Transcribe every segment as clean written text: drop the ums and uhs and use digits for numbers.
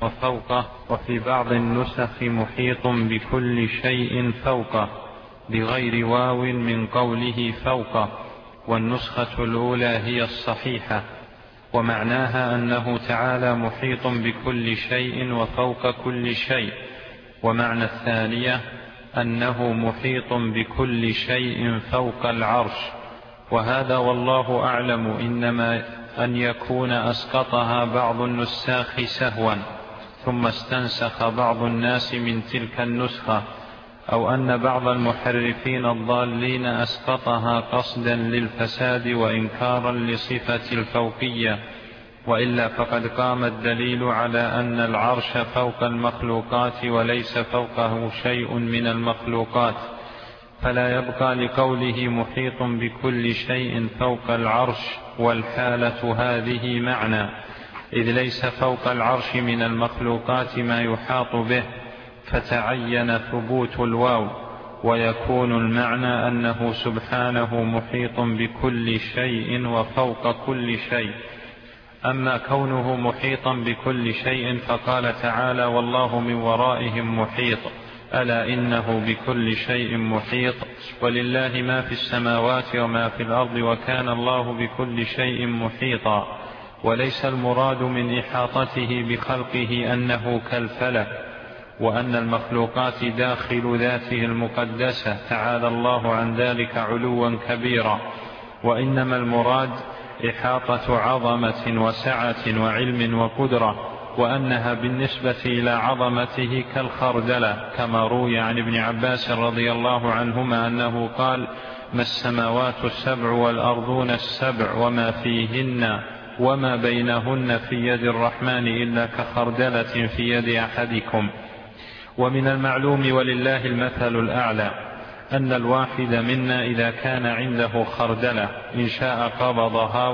وفوقه، وفي بعض النسخ محيط بكل شيء فوقه بغير واو من قوله فوقه، والنسخة الأولى هي الصحيحة، ومعناها أنه تعالى محيط بكل شيء وفوق كل شيء. ومعنى الثانية أنه محيط بكل شيء فوق العرش، وهذا والله أعلم إنما أن يكون أسقطها بعض النساخ سهوا ثم استنسخ بعض الناس من تلك النسخة، أو أن بعض المحرفين الضالين أسقطها قصدا للفساد وإنكارا لصفة الفوقية، وإلا فقد قام الدليل على أن العرش فوق المخلوقات وليس فوقه شيء من المخلوقات، فلا يبقى لقوله محيط بكل شيء فوق العرش والحالة هذه معنى، إذ ليس فوق العرش من المخلوقات ما يحاط به، فتعين ثبوت الواو، ويكون المعنى أنه سبحانه محيط بكل شيء وفوق كل شيء. أما كونه محيطا بكل شيء فقال تعالى والله من ورائهم محيط، ألا إنه بكل شيء محيط، ولله ما في السماوات وما في الأرض وكان الله بكل شيء محيطا. وليس المراد من إحاطته بخلقه أنه كالفلك، وأن المخلوقات داخل ذاته المقدسة تعالى الله عن ذلك علوا كبيرا، وإنما المراد إحاطة عظمة وسعة وعلم وقدرة، وأنها بالنسبة إلى عظمته كالخردلة، كما روي عن ابن عباس رضي الله عنهما أنه قال ما السماوات السبع والأرضون السبع وما فيهن وما بينهن في يد الرحمن إلا كخردلة في يد أحدكم. ومن المعلوم ولله المثل الأعلى أن الواحد منا إذا كان عنده خردلة إن شاء قبضها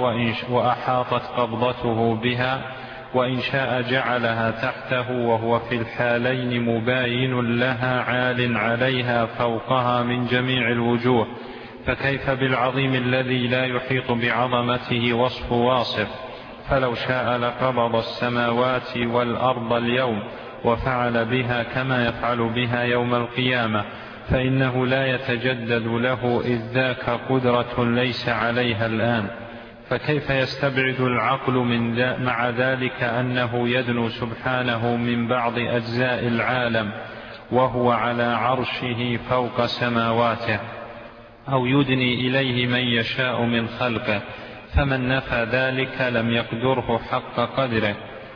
وأحاطت قبضته بها، وإن شاء جعلها تحته، وهو في الحالين مباين لها عال عليها فوقها من جميع الوجوه، فكيف بالعظيم الذي لا يحيط بعظمته وصف واصف؟ فلو شاء لقبض السماوات والأرض اليوم وفعل بها كما يفعل بها يوم القيامة، فإنه لا يتجدد له إذ ذاك قدرة ليس عليها الآن. فكيف يستبعد العقل مع ذلك أنه يدنو سبحانه من بعض أجزاء العالم وهو على عرشه فوق سماواته، أو يدني إليه من يشاء من خلقه؟ فمن نفى ذلك لم يقدره حق قدره.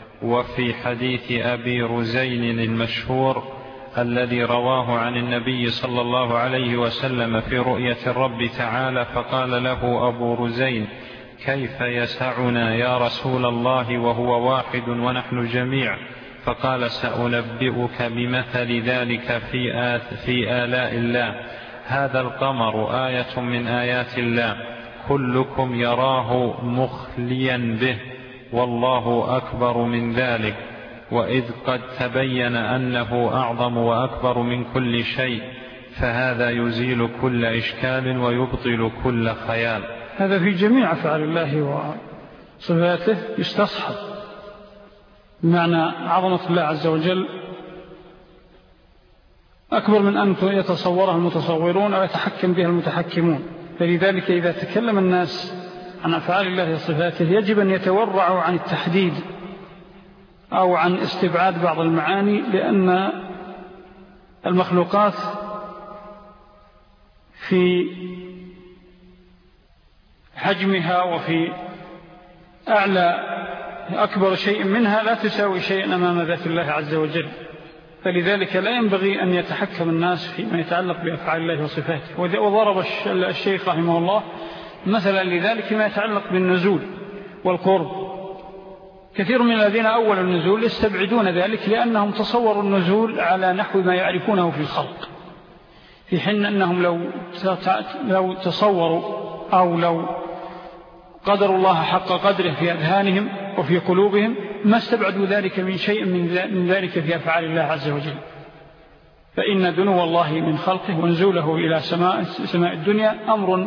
وفي حديث أبي رزين المشهور الذي رواه عن النبي صلى الله عليه وسلم في رؤية الرب تعالى، فقال له أبو رزين كيف يسعنا يا رسول الله وهو واحد ونحن جميع؟ فقال سأنبئك بمثل ذلك في آلاء الله، هذا القمر آية من آيات الله كلكم يراه مخليا به، والله أكبر من ذلك. وإذ قد تبين أنه أعظم وأكبر من كل شيء، فهذا يزيل كل إشكال ويبطل كل خيال. هذا في جميع أفعال الله وصفاته يستصحب، بمعنى عظمة الله عز وجل أكبر من أن يتصورها المتصورون أو يتحكم بها المتحكمون. فلذلك إذا تكلم الناس عن أفعال الله وصفاته يجب أن يتورعوا عن التحديد أو عن استبعاد بعض المعاني، لأن المخلوقات في حجمها وفي أعلى أكبر شيء منها لا تساوي شيئا أمام ذات الله عز وجل، فلذلك لا ينبغي أن يتحكم الناس فيما يتعلق بأفعال الله وصفاته. وضرب الشيخ رحمه الله مثلا لذلك فيما يتعلق بالنزول والقرب. كثير من الذين أول النزول يستبعدون ذلك لأنهم تصوروا النزول على نحو ما يعرفونه في الخلق، في حين أنهم لو تصوروا أو لو قدروا الله حق قدره في أذهانهم وفي قلوبهم ما استبعدوا ذلك من شيء من ذلك في أفعال الله عز وجل. فإن دنو الله من خلقه ونزوله إلى سماء الدنيا أمر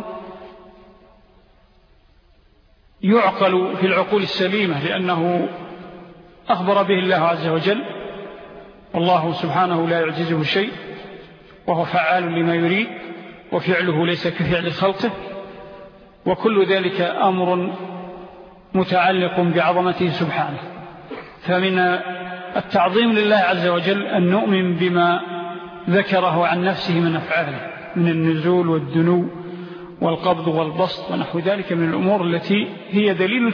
يعقل في العقول السليمة، لأنه أخبر به الله عز وجل، والله سبحانه لا يعجزه شيء، وهو فعال لما يريد، وفعله ليس كفعل خلقه، وكل ذلك أمر متعلق بعظمته سبحانه. فمن التعظيم لله عز وجل أن نؤمن بما ذكره عن نفسه من أفعاله، من النزول والدنو والقبض والبسط ونحو ذلك من الأمور التي هي دليل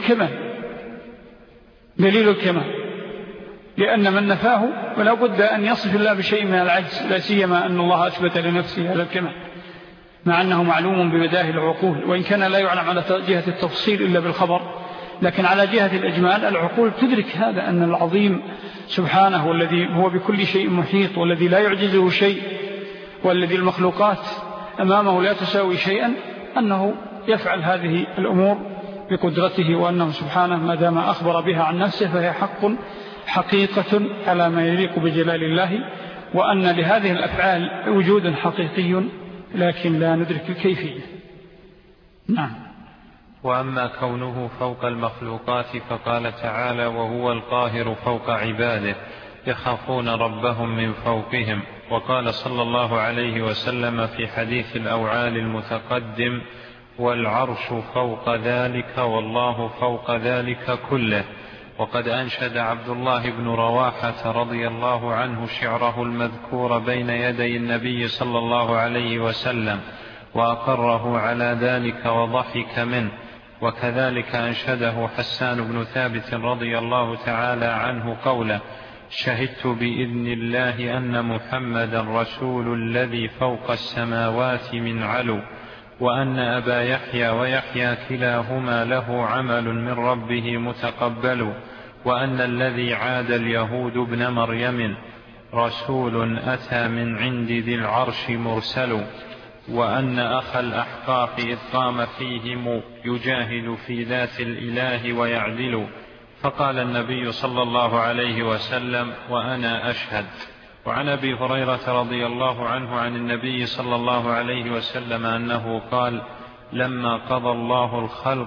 الكمال، لأن من نفاه ولا بد أن يصف الله بشيء من العجز، لا سيما أن الله أثبت لنفسه هذا الكمال، مع أنه معلوم بمداه العقول، وإن كان لا يعلم على جهة التفصيل إلا بالخبر، لكن على جهة الإجمال العقول تدرك هذا، أن العظيم سبحانه والذي هو بكل شيء محيط، والذي لا يعجزه شيء، والذي المخلوقات أمامه لا تساوي شيئا، أنه يفعل هذه الأمور بقدرته، وأنه سبحانه ما دام أخبر بها عن نفسه فهي حقيقة على ما يليق بجلال الله، وأن لهذه الأفعال وجود حقيقي لكن لا ندرك الكيفية. نعم. وأما كونه فوق المخلوقات فقال تعالى: وهو القاهر فوق عباده يخافون ربهم من فوقهم. وقال صلى الله عليه وسلم في حديث الأوعال المتقدم: والعرش فوق ذلك والله فوق ذلك كله. وقد أنشد عبد الله بن رواحة رضي الله عنه شعره المذكور بين يدي النبي صلى الله عليه وسلم، وأقره على ذلك وضحك منه. وكذلك أنشده حسان بن ثابت رضي الله تعالى عنه قوله: شهدت بإذن الله أن محمدا رسول الذي فوق السماوات من علو، وأن أبا يحيى ويحيى كلاهما له عمل من ربه متقبل، وأن الذي عاد اليهود ابن مريم رسول أتى من عند ذي العرش مرسل، وأن أخ الأحقاف إذ قام فيهم يجاهد في ذات الإله ويعدل. فقال النبي صلى الله عليه وسلم: وأنا أشهد. وعن أبي هريرة رضي الله عنه عن النبي صلى الله عليه وسلم أنه قال: لما قضى الله الخلق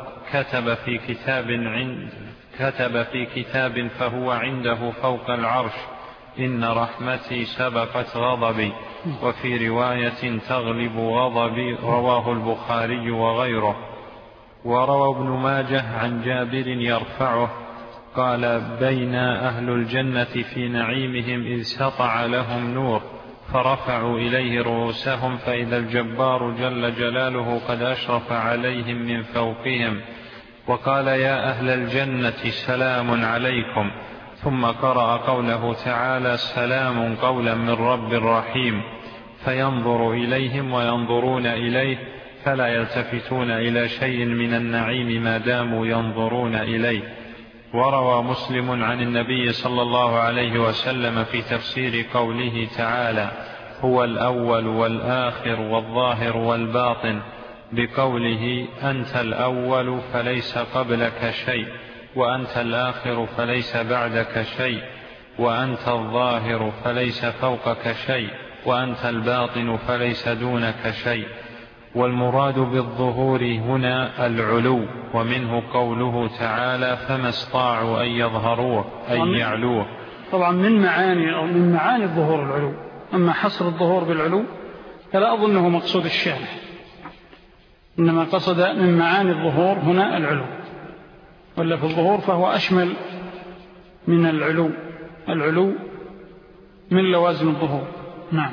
كتب في كتاب فهو عنده فوق العرش: إن رحمتي سبقت غضبي، وفي رواية تغلب غضبي. رواه البخاري وغيره. وروى ابن ماجه عن جابر يرفعه قال: بين أهل الجنة في نعيمهم إذ سطع لهم نور فرفعوا إليه رؤوسهم فإذا الجبار جل جلاله قد أشرف عليهم من فوقهم، وقال: يا أهل الجنة سلام عليكم. ثم قرأ قوله تعالى: سلام قولا من رب رحيم. فينظر إليهم وينظرون إليه فلا يلتفتون إلى شيء من النعيم ما داموا ينظرون إليه. وروى مسلم عن النبي صلى الله عليه وسلم في تفسير قوله تعالى: هو الأول والآخر والظاهر والباطن، بقوله: أنت الأول فليس قبلك شيء، وأنت الآخر فليس بعدك شيء، وأنت الظاهر فليس فوقك شيء، وأنت الباطن فليس دونك شيء. والمراد بالظهور هنا العلو، ومنه قوله تعالى: فما استطاعوا أن يظهروه أي يعلوه. طبعا من معاني الظهور العلو. أما حصر الظهور بالعلو فلا أظنه مقصود الشارع، إنما قصد من معاني الظهور هنا العلو، ولا في الظهور فهو أشمل من العلو من لوازم الظهور. نعم.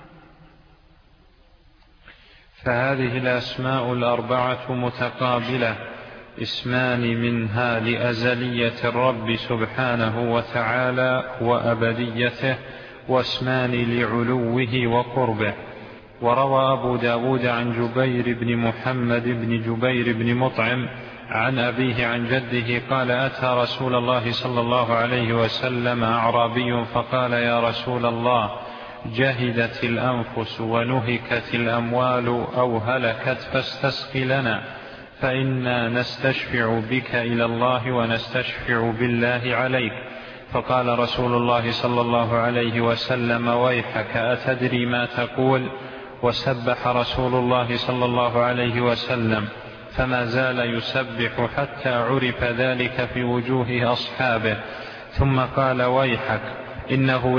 فهذه الأسماء الأربعة متقابلة، اسمان منها لأزلية الرب سبحانه وتعالى وأبديته، واسمان لعلوه وقربه. وروى أبو داود عن جبير بن محمد بن جبير بن مطعم عن أبيه عن جده قال: أتى رسول الله صلى الله عليه وسلم أعرابي فقال: يا رسول الله، جهدت الأنفس ونهكت الأموال أو هلكت فاستسقي لنا، فإنا نستشفع بك إلى الله ونستشفع بالله عليك. فقال رسول الله صلى الله عليه وسلم: ويحك، أتدري ما تقول؟ وسبح رسول الله صلى الله عليه وسلم، فما زال يسبح حتى عرف ذلك في وجوه أصحابه، ثم قال ويحك إنه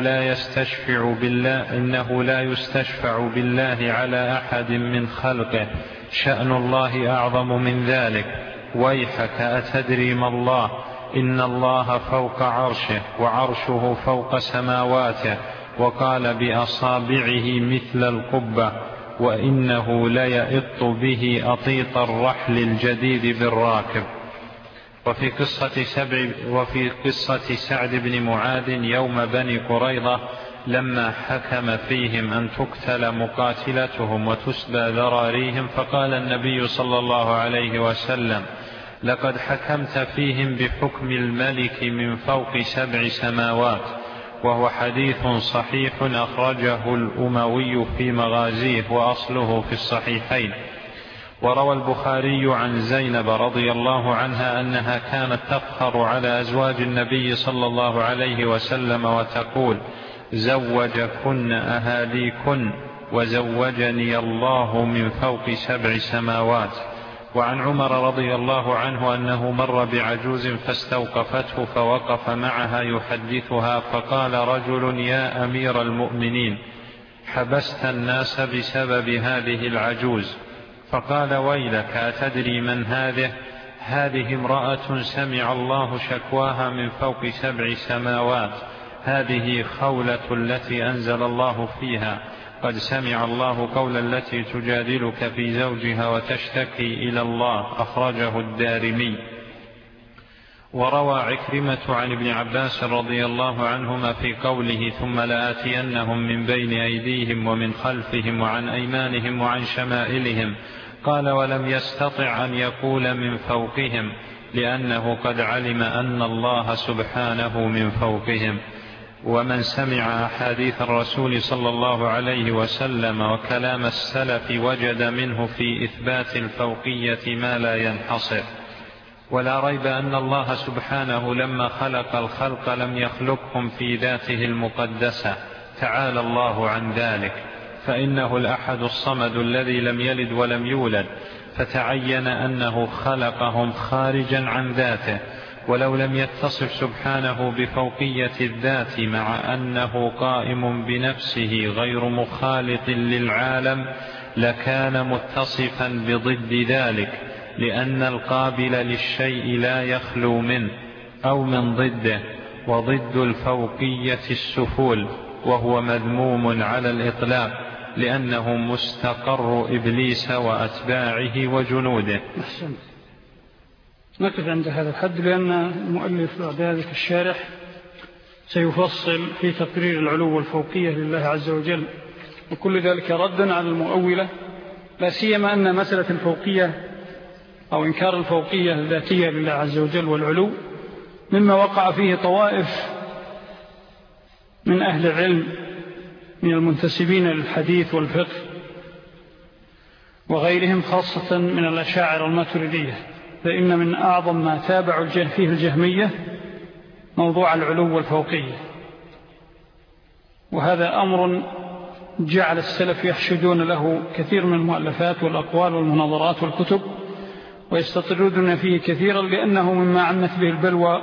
لا يستشفع بالله على أحد من خلقه، شأن الله أعظم من ذلك. ويحك أتدري ما الله؟ إن الله فوق عرشه وعرشه فوق سماواته، وقال بأصابعه مثل القبة، وإنه ليئط به أطيط الرحل الجديد بالراكب. وفي قصة سعد بن معاذ يوم بني قريظة لما حكم فيهم أن تقتل مقاتلتهم وتسبى ذراريهم، فقال النبي صلى الله عليه وسلم: لقد حكمت فيهم بحكم الملك من فوق 7 سماوات. وهو حديث صحيح أخرجه الأموي في مغازيه وأصله في الصحيحين. وروى البخاري عن زينب رضي الله عنها أنها كانت تفخر على أزواج النبي صلى الله عليه وسلم وتقول: زوجكن أهاليكن وزوجني الله من فوق 7 سماوات. وعن عمر رضي الله عنه أنه مر بعجوز فاستوقفته فوقف معها يحدثها، فقال رجل: يا أمير المؤمنين، حبست الناس بسبب هذه العجوز. فقال: ويلك، أتدري من هذه؟ هذه امرأة سمع الله شكواها من فوق 7 سماوات، هذه خولة التي أنزل الله فيها: قد سمع الله قول التي تجادلك في زوجها وتشتكي إلى الله. أخرجه الدارمي. وروى عكرمة عن ابن عباس رضي الله عنهما في قوله: ثم لآتينهم من بين أيديهم ومن خلفهم وعن أيمانهم وعن شمائلهم. قال: ولم يستطع أن يقول من فوقهم، لأنه قد علم أن الله سبحانه من فوقهم. ومن سمع أحاديث الرسول صلى الله عليه وسلم وكلام السلف وجد منه في إثبات الفوقية ما لا ينحصر. ولا ريب أن الله سبحانه لما خلق الخلق لم يخلقهم في ذاته المقدسة، تعالى الله عن ذلك، فإنه الأحد الصمد الذي لم يلد ولم يولد، فتعين أنه خلقهم خارجا عن ذاته. ولو لم يتصف سبحانه بفوقية الذات مع أنه قائم بنفسه غير مخالط للعالم لكان متصفا بضد ذلك، لأن القابل للشيء لا يخلو منه أو من ضده. وضد الفوقية السفول، وهو مذموم على الإطلاق، لأنه مستقر إبليس وأتباعه وجنوده. نقف عند هذا الحد، لأن المؤلف بعد ذلك الشارح سيفصل في تقرير العلو والفوقية لله عز وجل، وكل ذلك ردا على المؤولة، لا سيما أن مسألة الفوقية أو إنكار الفوقية الذاتية لله عز وجل والعلو مما وقع فيه طوائف من أهل العلم من المنتسبين للحديث والفقه وغيرهم، خاصة من الأشاعرة الماتريدية. فإن من أعظم ما تابعوا فيه الجهمية موضوع العلو والفوقية، وهذا أمر جعل السلف يحشدون له كثير من المؤلفات والأقوال والمناظرات والكتب، ويستطردون فيه كثيرا، لأنه مما عمت به البلوى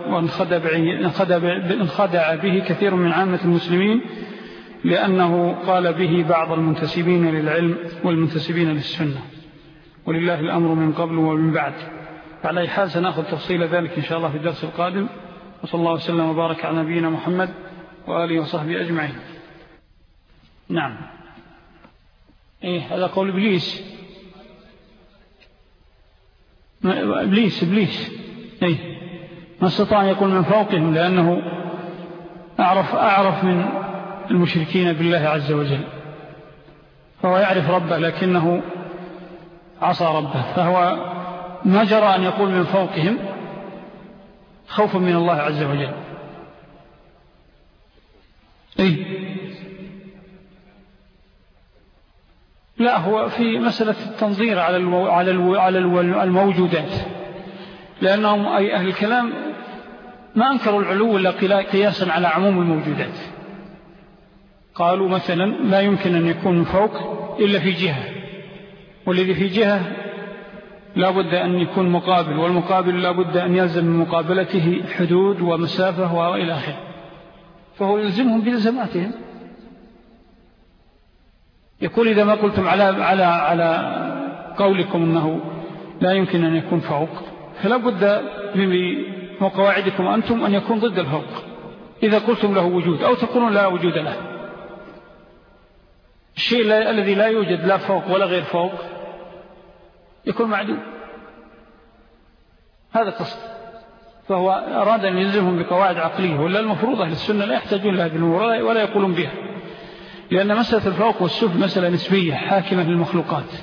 وانخدع به كثير من عامة المسلمين، لأنه قال به بعض المنتسبين للعلم والمنتسبين للسنة، ولله الأمر من قبل ومن بعد. فعلى أي حال سنأخذ تفصيل ذلك إن شاء الله في الدرس القادم، وصلى الله وسلم وبارك على نبينا محمد وآله وصحبه أجمعين. نعم، هذا قول إبليس. ما استطاع أن يقول من فوقهم، لأنه أعرف من المشركين بالله عز وجل، فهو يعرف ربه لكنه عصى ربه، فهو ما جرى أن يقول من فوقهم خوفا من الله عز وجل. لا، هو في مسألة التنظير على الموجودات، لأنهم أي أهل الكلام ما أنكروا العلو إلا قياسا على عموم الموجودات. قالوا مثلا لا يمكن أن يكون من فوق إلا في جهة، والذي في جهة لا بد أن يكون مقابل، والمقابل لا بد أن يلزم من مقابلته حدود ومسافة وإلى آخره، فهو يلزمهم بلزماتهم. يقول إذا ما قلتم على قولكم أنه لا يمكن أن يكون فوق، فلا بد من قواعدكم أنتم أن يكون ضد الفوق. إذا قلتم له وجود أو تقولون لا وجود له، الشيء الذي لا يوجد لا فوق ولا غير فوق يكون معدوم، هذا قصد. فهو أراد أن يلزمهم بقواعد عقلية، ولا المفروض أهل السنة لا يحتاجون لها بالأمور ولا يقولون بها، لأن مسألة الفوق والسفل مسألة نسبية حاكمة للمخلوقات،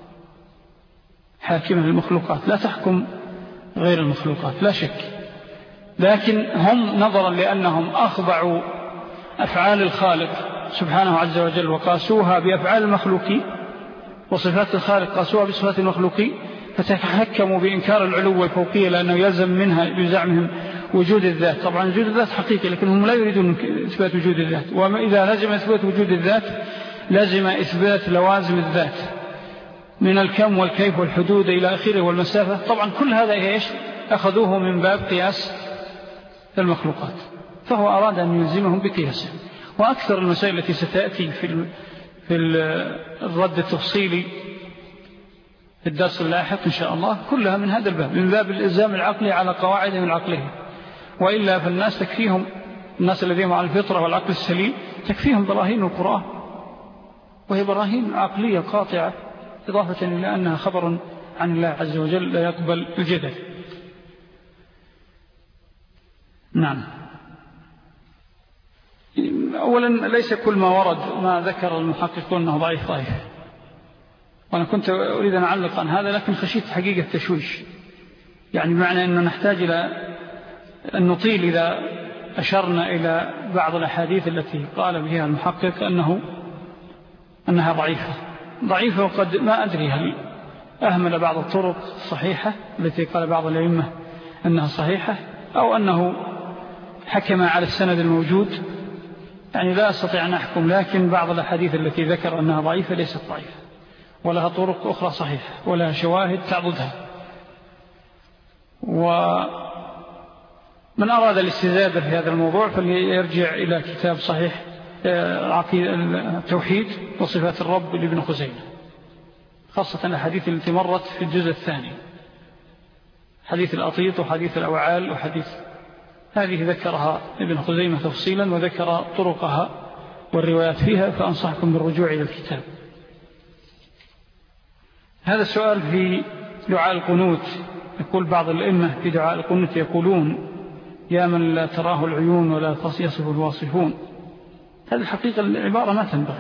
حاكمة للمخلوقات لا تحكم غير المخلوقات لا شك. لكن هم نظرا لأنهم أخضعوا أفعال الخالق سبحانه عز وجل وقاسوها بأفعال المخلوقين، وصفات الخالق قاسوها بصفات المخلوقين، فتحكموا بإنكار العلو والفوقية لأنه يلزم منها بزعمهم وجود الذات. طبعا وجود الذات حقيقي، لكنهم لا يريدون إثبات وجود الذات، وإذا لازم إثبات وجود الذات لازم إثبات لوازم الذات من الكم والكيف والحدود إلى آخره والمسافة. طبعا كل هذا إيش أخذوه من باب قياس المخلوقات، فهو أراد أن يلزمهم بقياسه. وأكثر المسائل التي ستأتي في الرد التفصيلي في الدرس اللاحق إن شاء الله كلها من هذا الباب، من باب الإلزام العقلي على قواعدهم العقلية. وإلا فالناس تكفيهم، الناس الذين على الفطرة والعقل السليم تكفيهم براهين القرآن، وهي براهين عقلية قاطعة، إضافة إلى أنها خبر عن الله عز وجل لا يقبل الجدل. نعم. أولا ليس كل ما ورد ما ذكر المحققون أنه ضعيف، وأنا كنت أريد أن أعلق عن هذا، لكن خشيت حقيقة تشويش، يعني بمعنى أنه نحتاج إلى أن نطيل إذا أشرنا إلى بعض الأحاديث التي قال بها المحقق أنها ضعيفة، وقد ما أدري هل أهمل بعض الطرق الصحيحة التي قال بعض الأئمة أنها صحيحة، أو أنه حكم على السند الموجود، يعني لا أستطيع أن أحكم. لكن بعض الأحاديث التي ذكر أنها ضعيفة ليست ضعيفة، ولها طرق أخرى صحيحة ولها شواهد تعضدها. ومن أراد الاستزادة في هذا الموضوع فليرجع إلى كتاب صحيح التوحيد وصفات الرب لابن خزيمة، خاصة الحديث التي مرت في الجزء الثاني، حديث الأطيط وحديث الأوعال وحديث هذه ذكرها ابن خزيمة تفصيلا وذكر طرقها والروايات فيها، فأنصحكم بالرجوع إلى الكتاب. هذا السؤال في دعاء القنوت، يقول بعض الأئمة في دعاء القنوت يقولون يا من لا تراه العيون ولا يصف الواصفون. هذه الحقيقة العبارة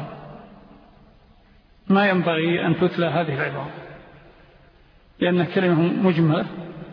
ما ينبغي أن تتلى هذه العبارة، لأنها كلمة مجملة،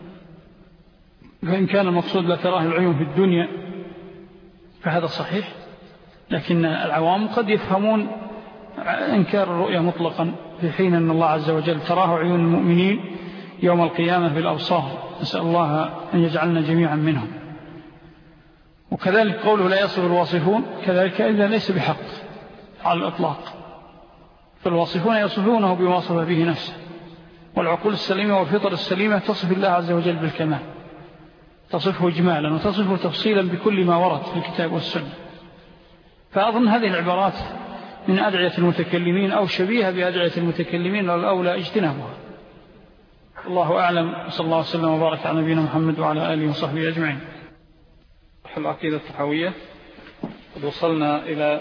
فإن كان المقصود لا تراه العيون في الدنيا فهذا صحيح، لكن العوام قد يفهمون إنكار الرؤية مطلقا، في حين أن الله عز وجل تراه عيون المؤمنين يوم القيامة في الأبصار، نسأل الله أن يجعلنا جميعا منهم. وكذلك قوله لا يصف الواصفون كذلك إذا ليس بحق على الإطلاق، فالواصفون يصفونه بما وصف به نفسه، والعقول السليمة والفطر السليمة تصف الله عز وجل بالكمال، تصفه إجمالا وتصفه تفصيلا بكل ما ورد في الكتاب والسنة. فأظن هذه العبارات من أدعية المتكلمين أو شبيهة بأدعية المتكلمين، والأولى اجتنابها. الله أعلم، صلى الله عليه وسلم وبارك على نبينا محمد وعلى آله وصحبه أجمعين. العقيدة الطحاوية، قد وصلنا إلى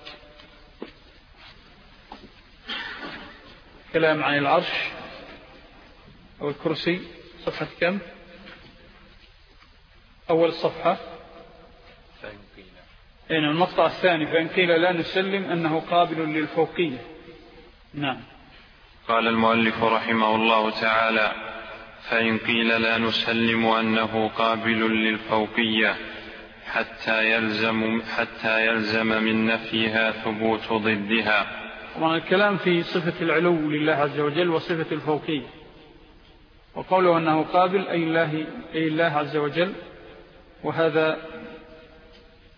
كلام عن العرش أو الكرسي، صفحة كم؟ أول الصفحة، المقطع الثاني، فإن قيل لا نسلم أنه قابل للفوقية. نعم. قال المؤلف رحمه الله تعالى: فإن قيل لا نسلم أنه قابل للفوقية حتى يلزم من نفيها ثبوت ضدها. طبعا الكلام في صفة العلو لله عز وجل وصفة الفوقية، وقوله أنه قابل أي الله عز وجل، وهذا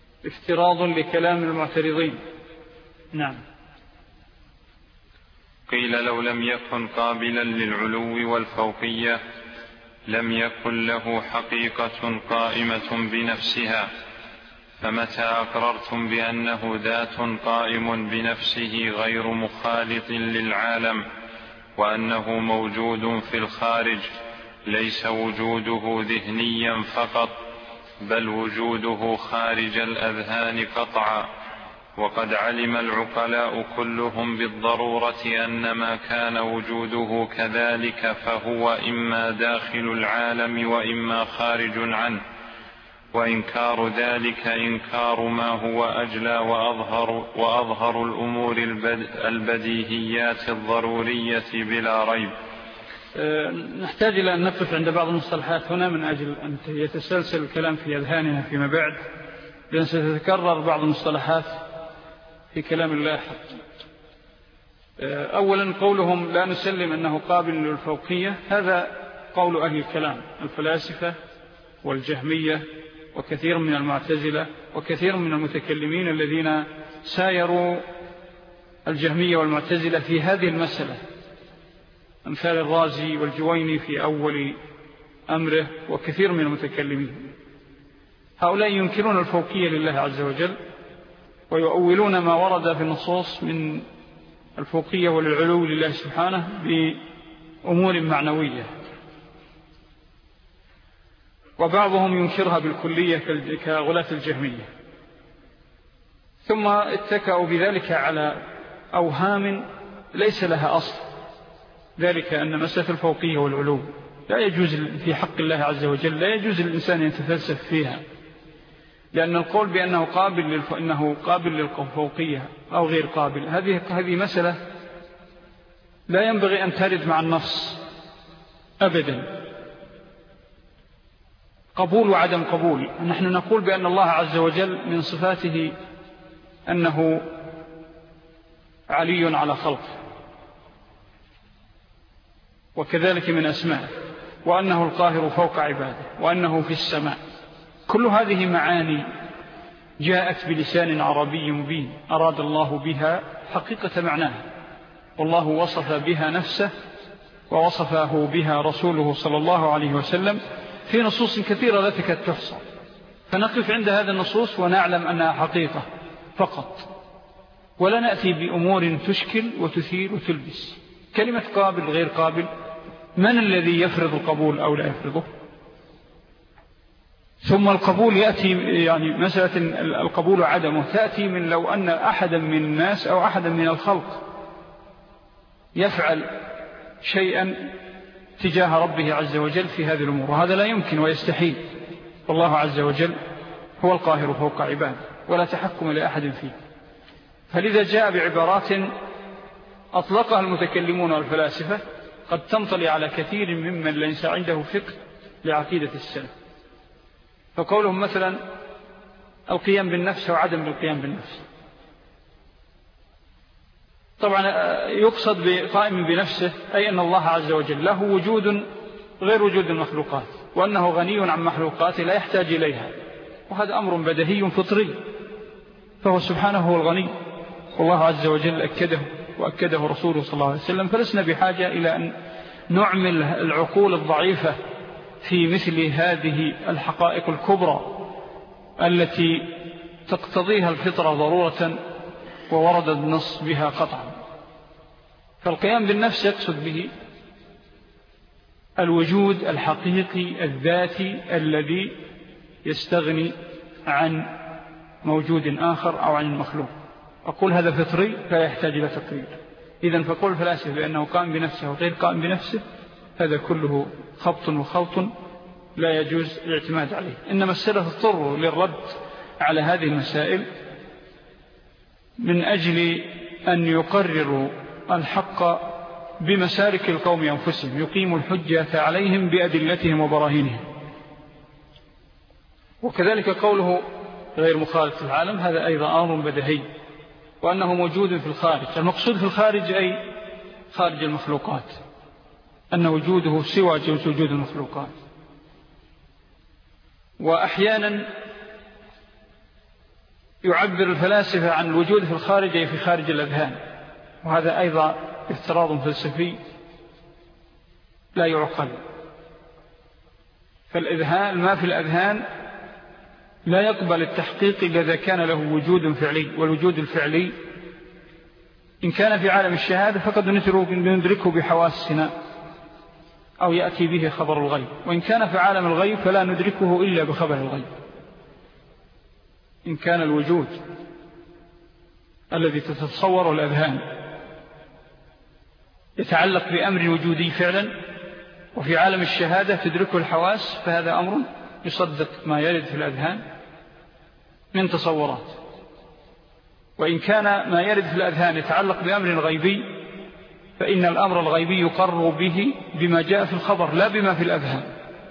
افتراض لكلام المعترضين. نعم. قيل لو لم يكن قابلا للعلو والفوقية لم يكن له حقيقة قائمة بنفسها، فمتى أقررتم بأنه ذات قائم بنفسه غير مخالط للعالم وأنه موجود في الخارج، ليس وجوده ذهنيا فقط بل وجوده خارج الأذهان قطعا. وقد علم العقلاء كلهم بالضرورة أن ما كان وجوده كذلك فهو إما داخل العالم وإما خارج عنه، وإنكار ذلك إنكار ما هو أجلى وأظهر الأمور البديهيات الضرورية بلا ريب. نحتاج إلى أن نقف عند بعض المصطلحات هنا من أجل أن يتسلسل الكلام في أذهاننا فيما بعد، لأن ستتكرر بعض المصطلحات في كلام الله. أولا قولهم لا نسلم أنه قابل للفوقية، هذا قول أهل الكلام الفلاسفة والجهمية وكثير من المعتزلة وكثير من المتكلمين الذين سايروا الجهمية والمعتزلة في هذه المسألة، أمثال الرازي والجويني في أول أمره وكثير من المتكلمين. هؤلاء ينكرون الفوقية لله عز وجل ويؤولون ما ورد في النصوص من الفوقية والعلو لله سبحانه بأمور معنوية، وبعضهم ينكرها بالكلية كغلاة الجهمية. ثم اتكأوا بذلك على أوهام ليس لها أصل، ذلك أن مسألة الفوقية والعلو لا يجوز في حق الله عز وجل، لا يجوز للإنسان أن يتفلسف فيها، لأن القول بأنه قابل للفوقية أو غير قابل هذه مسألة لا ينبغي أن ترد مع النص أبدا، قبول وعدم قبول. نحن نقول بأن الله عز وجل من صفاته أنه علي على خلقه، وكذلك من أسمائه، وأنه القاهر فوق عباده، وأنه في السماء. كل هذه معاني جاءت بلسان عربي مبين أراد الله بها حقيقة معناها، والله وصف بها نفسه ووصفه بها رسوله صلى الله عليه وسلم في نصوص كثيرة لا تكاد تحصى، فنقف عند هذا النصوص ونعلم أنها حقيقة فقط، ولا نأتي بأمور تشكل وتثير وتلبس. كلمة قابل غير قابل، من الذي يفرض القبول أو لا يفرضه؟ ثم القبول يأتي، يعني مسألة القبول عدمه تأتي من لو أن أحدا من الناس أو أحدا من الخلق يفعل شيئا تجاه ربه عز وجل في هذه الأمور، وهذا لا يمكن ويستحيل، والله عز وجل هو القاهر فوق عباده ولا تحكم لأحد فيه. فلذا جاء بعبارات أطلقها المتكلمون والفلاسفة قد تنطلي على كثير ممن ليس عنده فقه لعقيدة السلف. فقولهم مثلا القيام بالنفس وعدم القيام بالنفس، طبعا يقصد بقائم بنفسه أي أن الله عز وجل له وجود غير وجود المخلوقات، وأنه غني عن مخلوقاته لا يحتاج إليها، وهذا أمر بديهي فطري، فهو سبحانه هو الغني، والله عز وجل أكده وأكده رسوله صلى الله عليه وسلم. فلسنا بحاجة إلى أن نعمل العقول الضعيفة في مثل هذه الحقائق الكبرى التي تقتضيها الفطرة ضرورة وورد النص بها قطعا. فالقيام بالنفس يقصد به الوجود الحقيقي الذاتي الذي يستغني عن موجود آخر أو عن المخلوق. أقول هذا فطري لا يحتاج إلى تقرير. إذن فقول الفلاسفة بأنه قام بنفسه وغير قام بنفسه هذا كله خبط وخلط لا يجوز الاعتماد عليه. إنما السلف اضطروا للرد على هذه المسائل من أجل أن يقرروا الحق بمسالك القوم أنفسهم، يقيموا الحجة عليهم بأدلتهم وبراهينهم. وكذلك قوله غير مخالط العالم هذا أيضا أمر بديهي، وأنه موجود في الخارج. المقصود في الخارج أي خارج المخلوقات، أن وجوده سوى وجود المخلوقات. وأحيانا يعبر الفلاسفة عن الوجود في الخارج أي في خارج الأذهان، وهذا أيضا افتراض فلسفي لا يعقل. فالإذهان ما في الأذهان لا يقبل التحقيق إذا كان له وجود فعلي، والوجود الفعلي إن كان في عالم الشهادة فقد ندركه بحواسنا أو يأتي به خبر الغيب، وإن كان في عالم الغيب فلا ندركه إلا بخبر الغيب. إن كان الوجود الذي تتصوره الأذهان يتعلق بأمر وجودي فعلا وفي عالم الشهادة تدركه الحواس، فهذا أمر يصدق ما يرد في الأذهان من تصورات. وإن كان ما يرد في الأذهان يتعلق بأمر غيبي فإن الأمر الغيبي يقر به بما جاء في الخبر لا بما في الأذهان.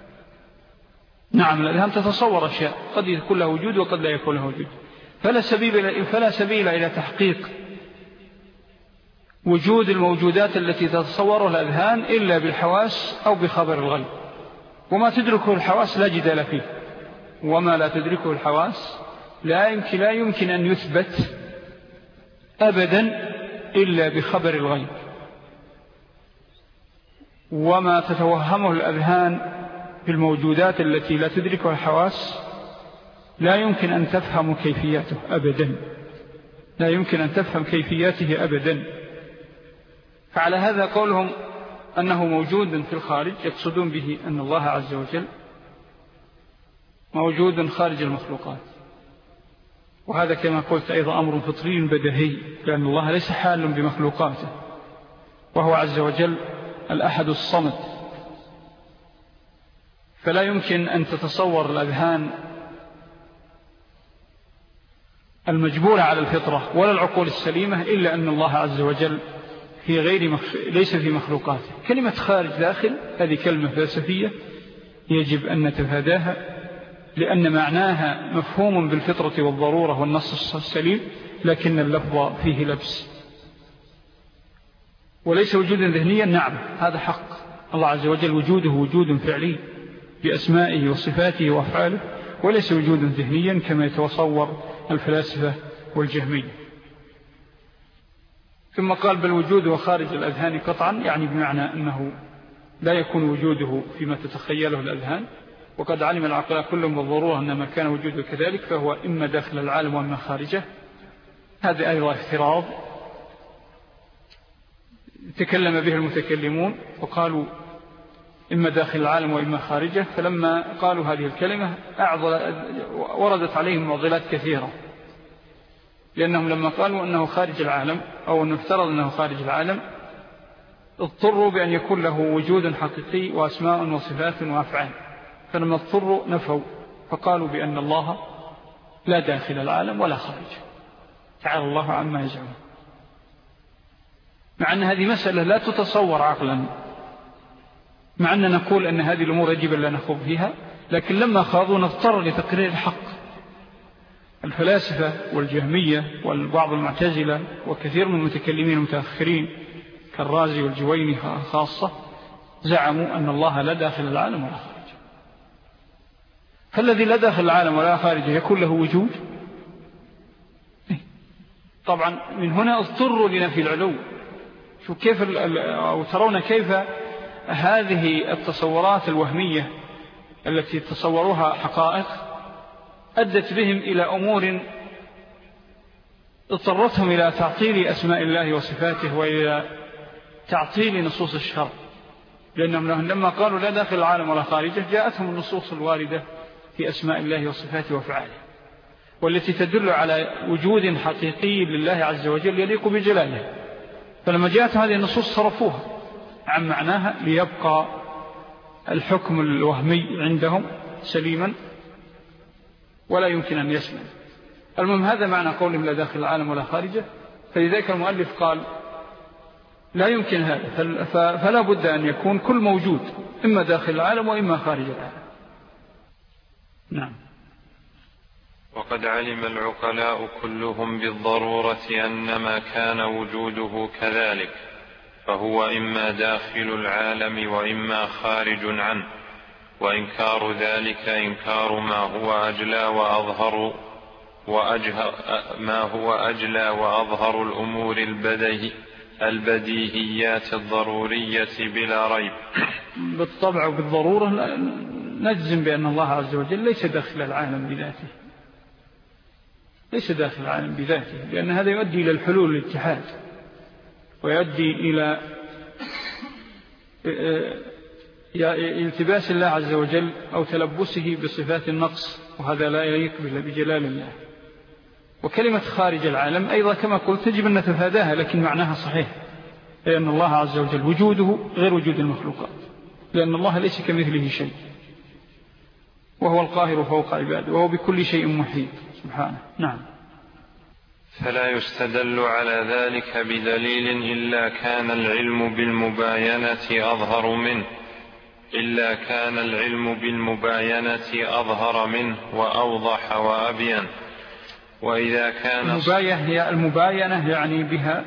نعم الأذهان تتصور أشياء قد يكون له وجود وقد لا يكون له وجود، فلا سبيل إلى تحقيق وجود الموجودات التي تتصورها الأذهان إلا بالحواس أو بخبر الغيب. وما تدركه الحواس لا جدال فيه، وما لا تدركه الحواس لا يمكن أن يثبت أبدا إلا بخبر الغيب. وما تتوهمه الأذهان في الموجودات التي لا تدركها الحواس لا يمكن أن تفهم كيفيته أبدا، لا يمكن أن تفهم كيفياته أبدا. فعلى هذا قولهم أنه موجود في الخارج يقصدون به أن الله عز وجل موجود خارج المخلوقات، وهذا كما قلت أيضا أمر فطري بديهي، لأن الله ليس حال بمخلوقاته، وهو عز وجل الأحد الصمد، فلا يمكن أن تتصور الأذهان المجبورة على الفطرة ولا العقول السليمة إلا أن الله عز وجل ليس في مخلوقاته. كلمة خارج داخل هذه كلمة فلسفية يجب أن نتفاداها، لأن معناها مفهوم بالفطرة والضرورة والنص السليم، لكن اللفظ فيه لبس. وليس وجودا ذهنيا، نعم هذا حق، الله عز وجل وجوده وجود فعلي بأسمائه وصفاته وأفعاله، وليس وجودا ذهنيا كما يتصور الفلاسفة والجهمية. ثم قال بل وجوده خارج الأذهان قطعا، يعني بمعنى أنه لا يكون وجوده فيما تتخيله الأذهان، وقد علم العقلاء كلهم بالضرورة أن ما كان وجوده كذلك فهو إما داخل العالم وإما خارجه. هذا أيضا افتراض تكلم به المتكلمون وقالوا إما داخل العالم وإما خارجه، فلما قالوا هذه الكلمة وردت عليهم معضلات كثيرة، لأنهم لما قالوا أنه خارج العالم أو أنه افترض أنه خارج العالم اضطروا بأن يكون له وجود حقيقي وأسماء وصفات وأفعال، فلما اضطروا نفوا فقالوا بأن الله لا داخل العالم ولا خارج، تعالى الله عما يزعمون، مع أن هذه مسألة لا تتصور عقلا، مع أن نقول أن هذه الأمور يجب أن لا نخوض فيها، لكن لما خاضوا نضطر لتقرير الحق. الفلاسفة والجهمية وبعض المعتزلة وكثير من المتكلمين المتأخرين كالرازي والجويني خاصة زعموا أن الله لا داخل العالم ولا خارج. فالذي لا داخل العالم ولا خارج يكون له وجود؟ طبعا من هنا اضطروا لنفي العلو. شو كيف أو ترون كيف هذه التصورات الوهمية التي تصوروها حقائق أدت بهم إلى أمور اضطرتهم إلى تعطيل أسماء الله وصفاته وإلى تعطيل نصوص الشرع، لأنهم لما قالوا لا داخل العالم ولا خارجه جاءتهم النصوص الواردة في أسماء الله وصفاته وفعاله، والتي تدل على وجود حقيقي لله عز وجل يليق بجلاله، فلما جاءت هذه النصوص صرفوها عن معناها ليبقى الحكم الوهمي عندهم سليما ولا يمكن أن يسلم. المهم هذا معنى قولهم لا داخل العالم ولا خارجه. فلذلك المؤلف قال لا يمكن هذا، فلا بد أن يكون كل موجود إما داخل العالم وإما خارج العالم. نعم. وقد علم العقلاء كلهم بالضرورة أن ما كان وجوده كذلك، فهو إما داخل العالم وإما خارج عنه، وإنكار ذلك إنكار ما هو أجلى وأظهر الأمور البديهيات الضرورية بلا ريب. بالطبع وبالضرورة نجزم بأن الله عز وجل ليس داخل العالم بذاته، ليس داخل العالم بذاته، لأن هذا يؤدي إلى الحلول والاتحاد، ويؤدي إلى التباس الله عز وجل أو تلبسه بصفات النقص، وهذا لا يليق بجلال الله. وكلمة خارج العالم أيضا كما قلت تجب أن نتفاداها، لكن معناها صحيح، لأن الله عز وجل وجوده غير وجود المخلوقات، لأن الله ليس كمثله شيء، وهو القاهر فوق عباده، وهو بكل شيء محيط سبحانه. نعم. فلا يستدل على ذلك بدليل إلا كان العلم بالمباينة أظهر منه وأوضح وأبين. وإذا كان المباينة يعني بها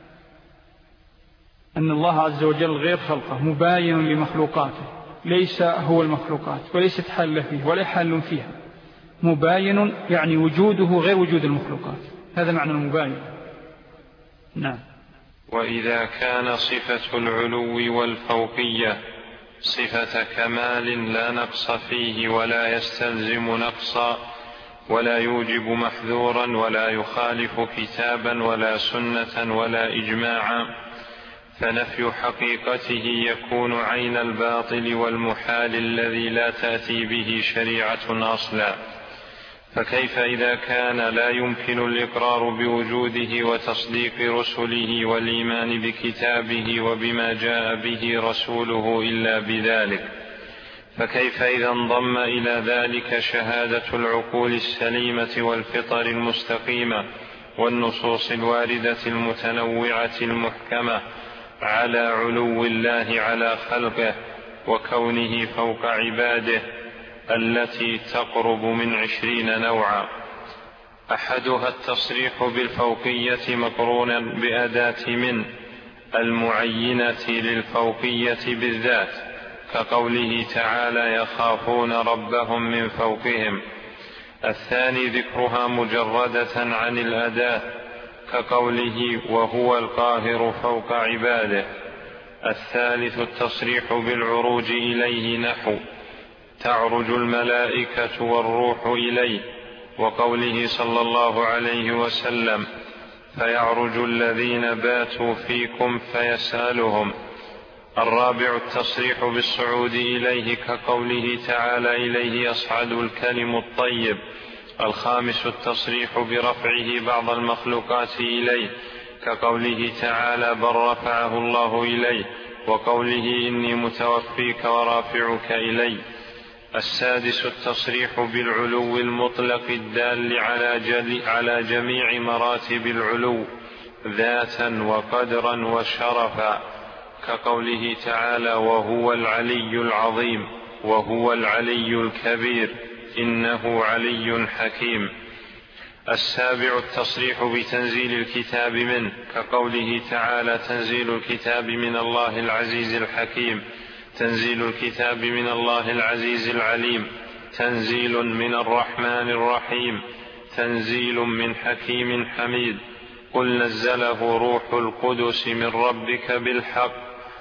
أن الله عز وجل غير خلقه، مباين لمخلوقاته، ليس هو المخلوقات وليست حال فيه ولا حال فيها، مباين يعني وجوده غير وجود المخلوقات، هذا معنى المباين. نعم. وإذا كان صفة العلو والفوقية صفة كمال لا نقص فيه ولا يستلزم نقصا ولا يوجب محذورا ولا يخالف كتابا ولا سنة ولا إجماعا، فنفي حقيقته يكون عين الباطل والمحال الذي لا تأتي به شريعة أصلا. فكيف إذا كان لا يمكن الإقرار بوجوده وتصديق رسله والإيمان بكتابه وبما جاء به رسوله إلا بذلك؟ فكيف إذا انضم إلى ذلك شهادة العقول السليمة والفطر المستقيمة والنصوص الواردة المتنوعة المحكمة على علو الله على خلقه وكونه فوق عباده التي تقرب من 20 نوعا، أحدها التصريح بالفوقية مقرونا بأداة من المعينة للفوقية بالذات، كقوله تعالى يخافون ربهم من فوقهم. الثاني ذكرها مجردة عن الأداة، كقوله وهو القاهر فوق عباده. الثالث التصريح بالعروج إليه، نحو تعرج الملائكة والروح إليه، وقوله صلى الله عليه وسلم فيعرج الذين باتوا فيكم فيسألهم. الرابع التصريح بالصعود إليه، كقوله تعالى إليه يصعد الكلم الطيب. الخامس التصريح برفعه بعض المخلوقات إليه، كقوله تعالى بل رفعه الله إليه، وقوله إني متوفيك ورافعك إلي. السادس التصريح بالعلو المطلق الدال على جميع مراتب العلو ذاتا وقدرا وشرفا، كقوله تعالى وهو العلي العظيم وهو العلي الكبير إنه علي حكيم. السابع التصريح بتنزيل الكتاب منه، كقوله تعالى تنزيل الكتاب من الله العزيز الحكيم، تنزيل الكتاب من الله العزيز العليم، تنزيل من الرحمن الرحيم، تنزيل من حكيم حميد. قل نزله روح القدس من ربك بالحق،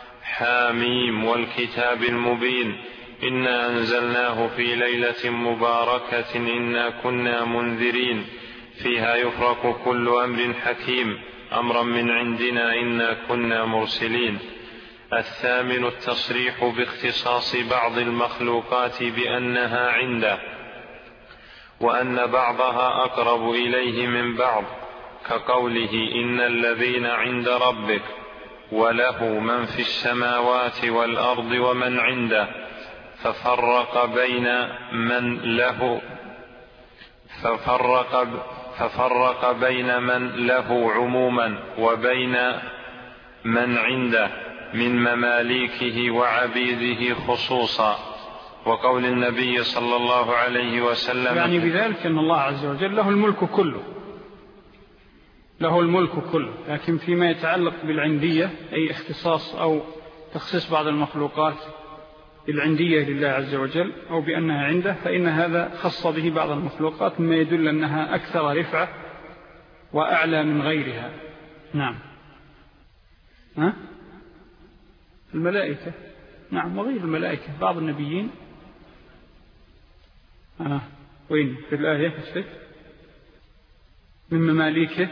حاميم والكتاب المبين، إنا أنزلناه في ليلة مباركة إنا كنا منذرين فيها يفرق كل أمر حكيم أمرا من عندنا إنا كنا مرسلين. الثامن التصريح باختصاص بعض المخلوقات بأنها عنده، وأن بعضها أقرب إليه من بعض، كقوله إن الذين عند ربك وله من في السماوات والأرض ومن عنده، ففرق بين من له عموما وبين من عنده من مماليكه وعبيده خصوصا. وقول النبي صلى الله عليه وسلم يعني بذلك أن الله عز وجل له الملك كله، له الملك كله، لكن فيما يتعلق بالعندية أي اختصاص أو تخصيص بعض المخلوقات العندية لله عز وجل أو بأنها عنده، فإن هذا خص به بعض المخلوقات مما يدل أنها أكثر رفعة وأعلى من غيرها. نعم. الملائكة، نعم، وغير الملائكة، بعض النبيين. وين في الآية من مماليكه،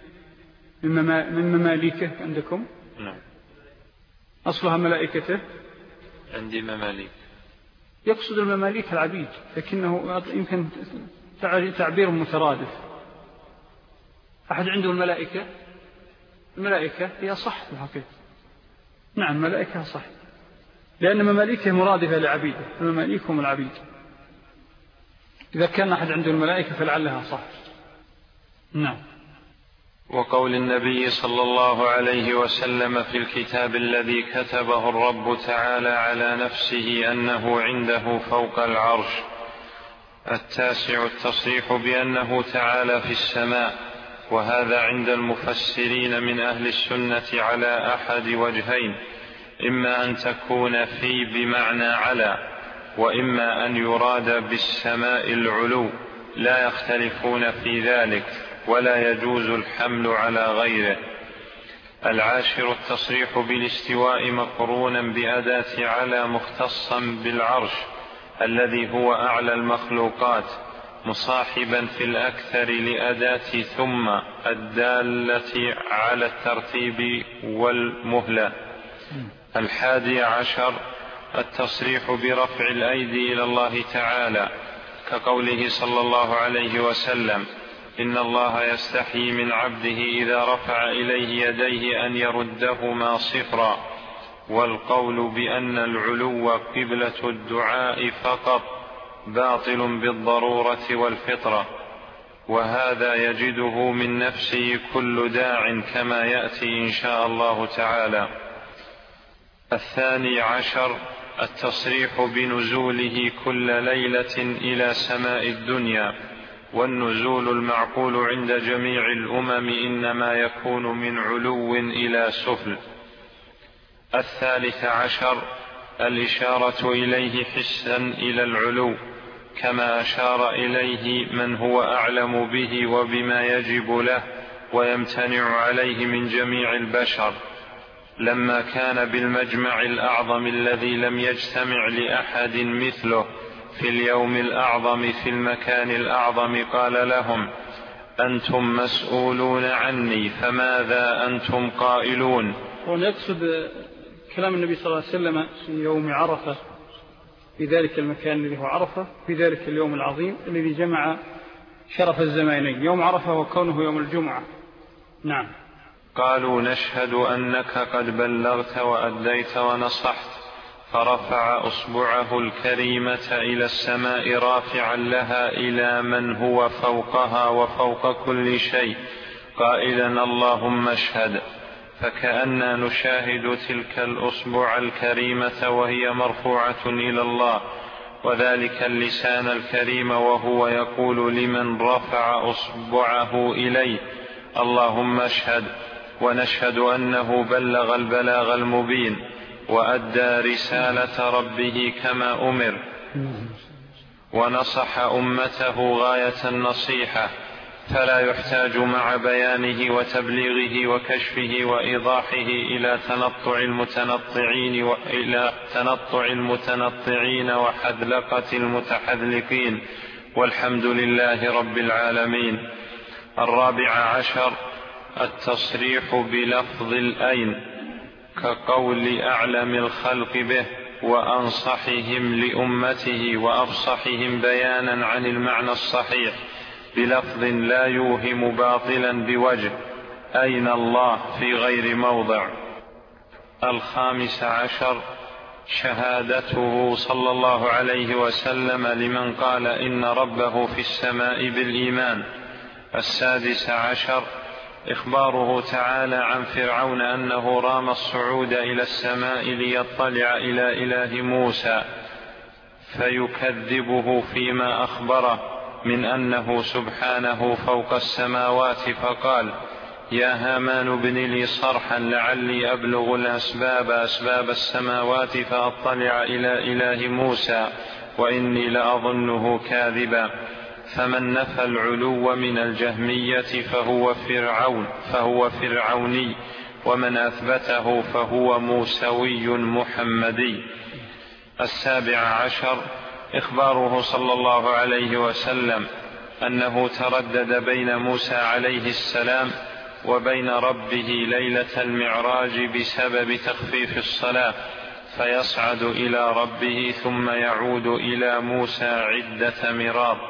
من مماليكه عندكم؟ نعم. أصلها ملائكته، عندي مماليك. يقصد المماليك العبيد، لكنه يمكن تعبير مترادف. أحد عنده الملائكة؟ الملائكة هي صح في الحقيقة، نعم الملائكة صح، لأن مماليكه مرادفة لعبيده، المماليك هم العبيد. إذا كان أحد عنده الملائكة فلعلها صح. نعم. وقول النبي صلى الله عليه وسلم في الكتاب الذي كتبه الرب تعالى على نفسه أنه عنده فوق العرش. 9 التصريح بأنه تعالى في السماء، وهذا عند المفسرين من أهل السنة على أحد وجهين، إما أن تكون في بمعنى على، وإما أن يراد بالسماء العلو، لا يختلفون في ذلك، ولا يجوز الحمل على غيره. 10 التصريح بالاستواء مقرونا بأداة على مختصا بالعرش الذي هو أعلى المخلوقات، مصاحبا في الأكثر لأداة ثم الدالة على الترتيب والمهلة. 11 التصريح برفع الأيدي إلى الله تعالى، كقوله صلى الله عليه وسلم: إن الله يستحيي من عبده إذا رفع إليه يديه أن يردهما صفرا. والقول بأن العلو قبلة الدعاء فقط باطل بالضرورة والفطرة، وهذا يجده من نفسه كل داع كما يأتي إن شاء الله تعالى. 12 التصريح بنزوله كل ليلة إلى سماء الدنيا، والنزول المعقول عند جميع الأمم إنما يكون من علو إلى سفل. 13 الإشارة إليه حسا إلى العلو، كما أشار إليه من هو أعلم به وبما يجب له ويمتنع عليه من جميع البشر، لما كان بالمجمع الأعظم الذي لم يجتمع لأحد مثله في اليوم الأعظم في المكان الأعظم، قال لهم: أنتم مسؤولون عني، فماذا أنتم قائلون؟ ونقصد كلام النبي صلى الله عليه وسلم في يوم عرفة، في ذلك المكان الذي هو عرفة، في ذلك اليوم العظيم الذي جمع شرف الزمانين، يوم عرفة وكونه يوم الجمعة. نعم. قالوا: نشهد أنك قد بلغت وأديت ونصحت. فرفع أصبعه الكريمة إلى السماء رافعا لها إلى من هو فوقها وفوق كل شيء، قائلا: اللهم اشهد. فكأننا نشاهد تلك الأصبع الكريمة وهي مرفوعة إلى الله، وذلك اللسان الكريم، وهو يقول لمن رفع أصبعه إليه: اللهم اشهد. ونشهد أنه بلغ البلاغ المبين وأدى رسالة ربه كما أمر، ونصح أمته غاية النصيحة، فلا يحتاج مع بيانه وتبليغه وكشفه وإيضاحه إلى تنطع المتنطعين وحذلقة المتحذلقين، والحمد لله رب العالمين. 14 التصريح بلفظ الأين، كقول أعلم الخلق به وأنصحهم لأمته وأفصحهم بيانا عن المعنى الصحيح، بلفظ لا يوهم باطلا بوجه: أين الله، في غير موضع. 15 شهادته صلى الله عليه وسلم لمن قال إن ربه في السماء بالإيمان. 16 إخباره تعالى عن فرعون أنه رام الصعود إلى السماء ليطلع إلى إله موسى، فيكذبه فيما أخبره من أنه سبحانه فوق السماوات، فقال: يا هامان ابن لي صرحا لعلي أبلغ أسباب السماوات فأطلع إلى إله موسى وإني لأظنه كاذبا. فمن نفى العلو من الجهمية فهو فرعوني، ومن أثبته فهو موسوي محمدي. 17 إخباره صلى الله عليه وسلم أنه تردد بين موسى عليه السلام وبين ربه ليلة المعراج بسبب تخفيف الصلاة، فيصعد إلى ربه ثم يعود إلى موسى عدة مرار.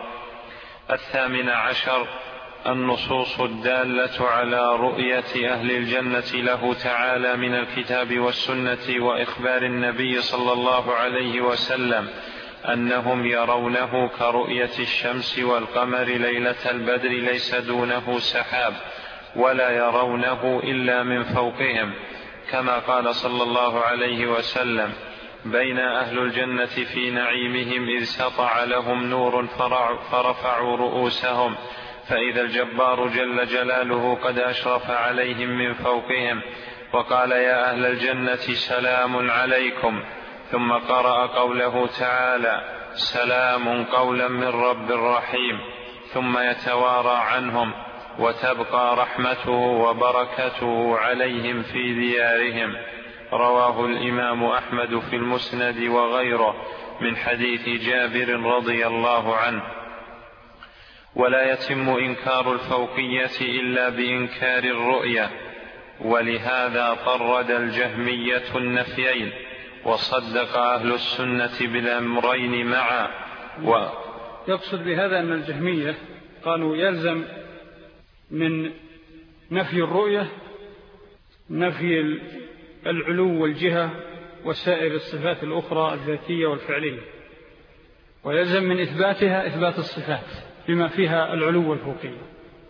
18 النصوص الدالة على رؤية أهل الجنة له تعالى من الكتاب والسنة، وإخبار النبي صلى الله عليه وسلم أنهم يرونه كرؤية الشمس والقمر ليلة البدر ليس دونه سحاب، ولا يرونه إلا من فوقهم، كما قال صلى الله عليه وسلم: بين أهل الجنة في نعيمهم إذ سطع لهم نور فرفعوا رؤوسهم، فإذا الجبار جل جلاله قد أشرف عليهم من فوقهم، وقال: يا أهل الجنة سلام عليكم، ثم قرأ قوله تعالى: سلام قولا من رب رحيم، ثم يتوارى عنهم وتبقى رحمته وبركته عليهم في ديارهم. رواه الإمام أحمد في المسند وغيره من حديث جابر رضي الله عنه. ولا يتم إنكار الفوقية إلا بإنكار الرؤية، ولهذا طرد الجهمية النفيين، وصدق أهل السنة بالأمرين معا. يقصد بهذا أن الجهمية قالوا يلزم من نفي الرؤية نفي العلو والجهة وسائر الصفات الأخرى الذاتية والفعلية، ويلزم من إثباتها إثبات الصفات بما فيها العلو والفوقية.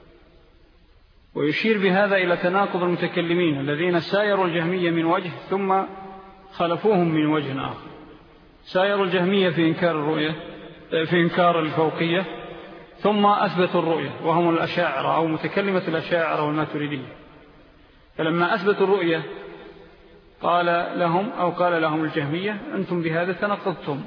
ويشير بهذا إلى تناقض المتكلمين الذين سايروا الجهمية من وجه ثم خلفوهم من وجه آخر. سايروا الجهمية في إنكار الرؤية في إنكار الفوقية، ثم أثبتوا الرؤية وهم الأشاعرة أو متكلمة الأشاعرة والماتريدية. فلما أثبتوا الرؤية قال لهم الجهمية: أنتم بهذا تناقضتم،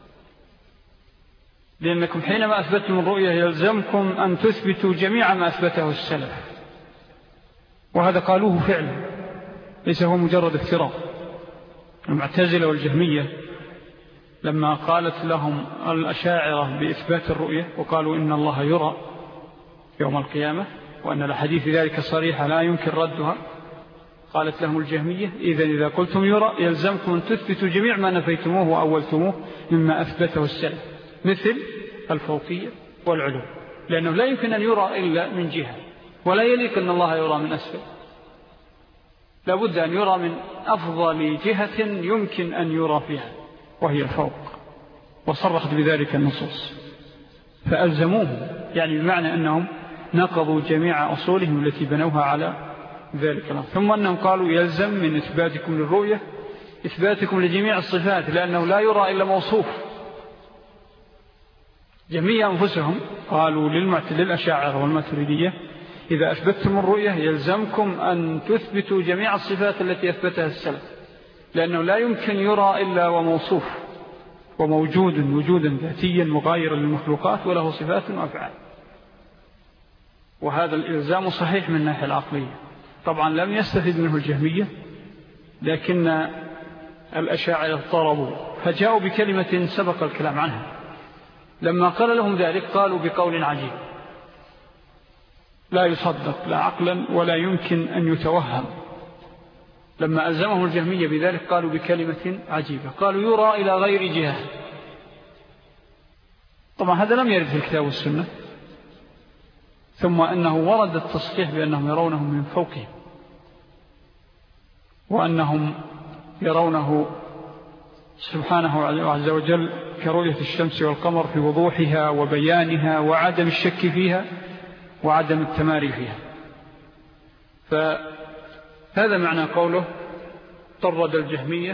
لأنكم حينما أثبتتم الرؤية يلزمكم أن تثبتوا جميع ما أثبته السلف، وهذا قالوه فعلا ليس هو مجرد افتراض. المعتزلة والجهمية لما قالت لهم الأشاعرة بإثبات الرؤية وقالوا إن الله يرى يوم القيامة وأن الحديث ذلك صريحة لا يمكن ردها، قالت لهم الجهمية: إذا قلتم يرى يلزمكم أن تثبتوا جميع ما نفيتموه وأولتموه مما أثبته السلف، مثل الفوقية والعلو، لأنه لا يمكن أن يرى إلا من جهة، ولا يليق أن الله يرى من أسفل، لابد أن يرى من أفضل جهة يمكن أن يرى فيها وهي الفوق، وصرحت بذلك النصوص فألزموه، يعني بمعنى أنهم نقضوا جميع أصولهم التي بنوها على ذلك الأمر. ثم أنهم قالوا يلزم من إثباتكم للرؤية إثباتكم لجميع الصفات، لأنه لا يرى إلا موصوف. جميع أنفسهم قالوا للأشاعرة والماتريدية: إذا أثبتتم الرؤية يلزمكم أن تثبتوا جميع الصفات التي أثبتها السلف، لأنه لا يمكن يرى إلا وموصوف وموجود وجودا ذاتيا مغايرا للمخلوقات وله صفات وأفعال. وهذا الإلزام صحيح من الناحية العقلية. طبعا لم يستفد منه الجهمية، لكن الأشاعرة اضطربوا فجاءوا بكلمة سبق الكلام عنها. لما قال لهم ذلك قالوا بقول عجيب لا يصدق لا عقلا ولا يمكن أن يتوهم. لما ألزمهم الجهمية بذلك قالوا بكلمة عجيبة، قالوا يرى إلى غير جهة. طبعا هذا لم يرد في الكتاب والسنة، ثم أنه ورد التصريح بأنهم يرونه من فوقهم، وأنهم يرونه سبحانه عز وجل كرؤية الشمس والقمر في وضوحها وبيانها وعدم الشك فيها وعدم التماري فيها. فهذا معنى قوله طرد الجهمية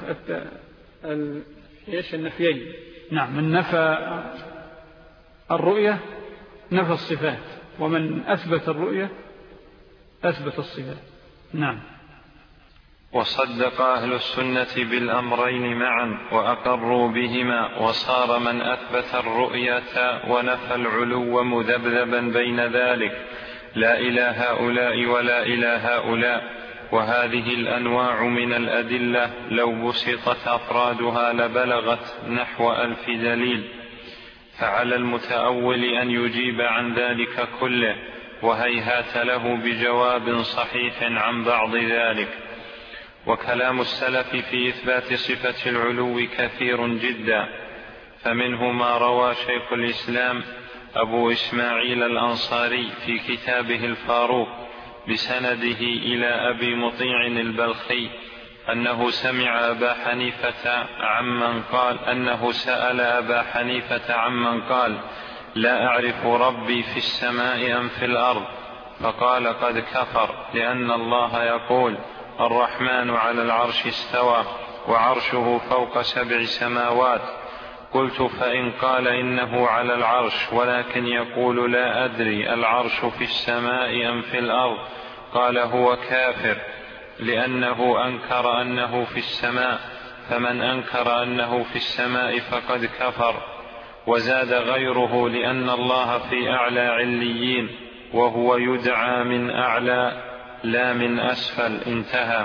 النفيين. نعم، من نفى الرؤية نفى الصفات، ومن أثبت الرؤية أثبت الصفات. نعم. وصدق أهل السنة بالأمرين معا وأقروا بهما، وصار من أثبت الرؤية ونفى العلو مذبذبا بين ذلك، لا إلى هؤلاء ولا إلى هؤلاء، وهذه الأنواع من الأدلة لو بسطت أفرادها لبلغت نحو 1000 دليل، فعلى المتأول أن يجيب عن ذلك كله، وهيهات له بجواب صحيح عن بعض ذلك. وكلام السلف في إثبات صفة العلو كثير جدا، فمنه ما روى شيخ الإسلام أبو إسماعيل الأنصاري في كتابه الفاروق بسنده إلى أبي مطيع البلخي أنه سمع أبا حنيفة عمن قال أنه سأل أبا حنيفة عمن قال: لا أعرف ربي في السماء أم في الأرض، فقال: قد كفر، لأن الله يقول: الرحمن على العرش استوى وعرشه فوق 7 سماوات. قلت: فإن قال إنه على العرش ولكن يقول لا أدري العرش في السماء أم في الأرض، قال: هو كافر، لأنه أنكر أنه في السماء، فمن أنكر أنه في السماء فقد كفر. وزاد غيره: لأن الله في أعلى عليين، وهو يدعى من أعلى لا من أسفل. انتهى.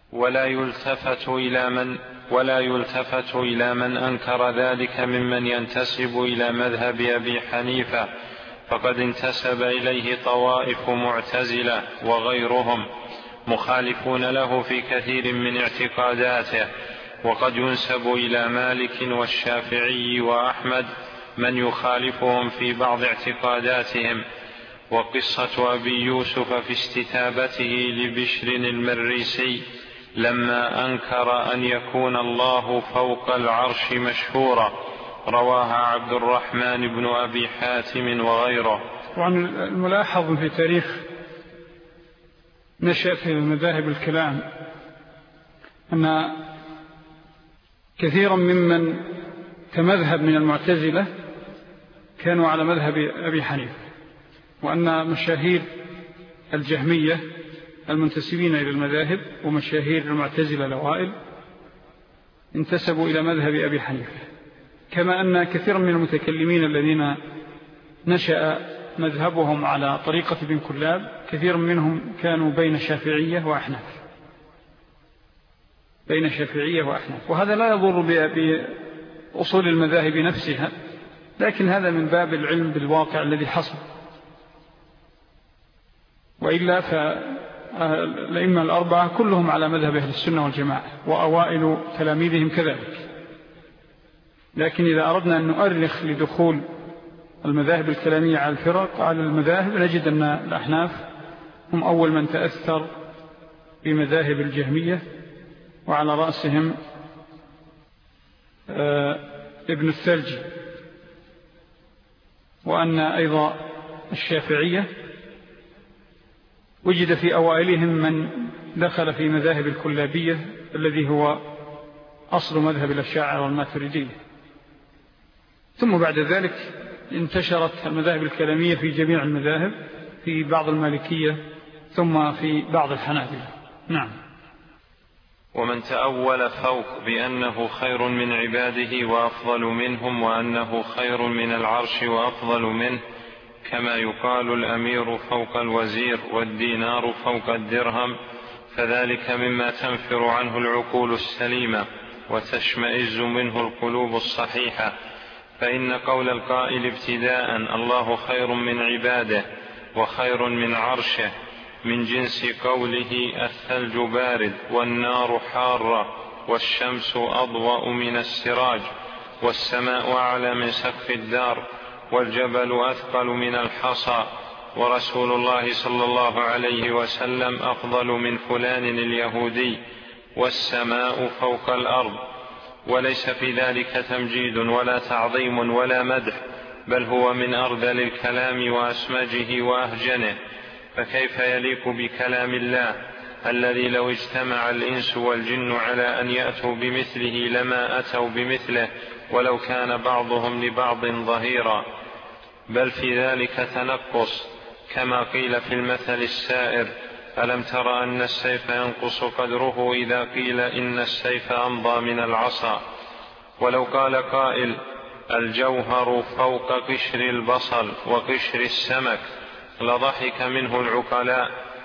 ولا يلتفت إلى من أنكر ذلك ممن ينتسب إلى مذهب أبي حنيفة، فقد انتسب إليه طوائف معتزلة وغيرهم مخالفون له في كثير من اعتقاداته. وقد ينسب إلى مالك والشافعي وأحمد من يخالفهم في بعض اعتقاداتهم. وقصة أبي يوسف في استتابته لبشر المريسي لما أنكر أن يكون الله فوق العرش مشهورة، رواها عبد الرحمن بن أبي حاتم وغيره. وعن الملاحظ في تاريخ نشأة مذاهب الكلام أن كثيرا ممن كمذهب من المعتزلة كانوا على مذهب أبي حنيفة، وأن مشاهير الجهمية المنتسبين إلى المذاهب ومشاهير المعتزلة الأوائل انتسبوا إلى مذهب أبي حنيفة، كما أن كثيرا من المتكلمين الذين نشأ مذهبهم على طريقة ابن كلاب كثير منهم كانوا بين شافعية وأحناف، وهذا لا يضر بأصول المذاهب نفسها، لكن هذا من باب العلم بالواقع الذي حصل. وإلا فالأئمة الأربعة كلهم على مذهب أهل السنة والجماعة، وأوائل تلاميذهم كذلك. لكن إذا أردنا أن نؤرخ لدخول المذاهب الكلامية على الفرق على المذاهب، نجد أن الأحناف هم أول من تأثر بمذاهب الجهمية، وعلى رأسهم ابن الثلجي، وأن أيضا الشافعية وجد في أوائلهم من دخل في مذاهب الكلابية الذي هو أصل مذهب الأشاعرة والماتريدية. ثم بعد ذلك انتشرت المذاهب الكلامية في جميع المذاهب، في بعض المالكية ثم في بعض الحنابلة. نعم. ومن تأول فوق بأنه خير من عباده وأفضل منهم، وأنه خير من العرش وأفضل منه، كما يقال الأمير فوق الوزير والدينار فوق الدرهم، فذلك مما تنفر عنه العقول السليمة وتشمئز منه القلوب الصحيحة. فإن قول القائل ابتداء الله خير من عباده وخير من عرشه من جنس قوله الثلج بارد والنار حارة والشمس أضوأ من السراج والسماء أعلى من سقف الدار والجبل أثقل من الحصى ورسول الله صلى الله عليه وسلم أفضل من فلان اليهودي والسماء فوق الأرض، وليس في ذلك تمجيد ولا تعظيم ولا مدح، بل هو من أرذل الكلام وأسمجه وأهجنه. فكيف يليق بكلام الله الذي لو اجتمع الإنس والجن على أن يأتوا بمثله لما أتوا بمثله ولو كان بعضهم لبعض ظهيرا، بل في ذلك تنقص، كما قيل في المثل السائر: ألم تر أن السيف ينقص قدره إذا قيل إن السيف أمضى من العصا. ولو قال قائل الجوهر فوق قشر البصل وقشر السمك لضحك منه العقلاء،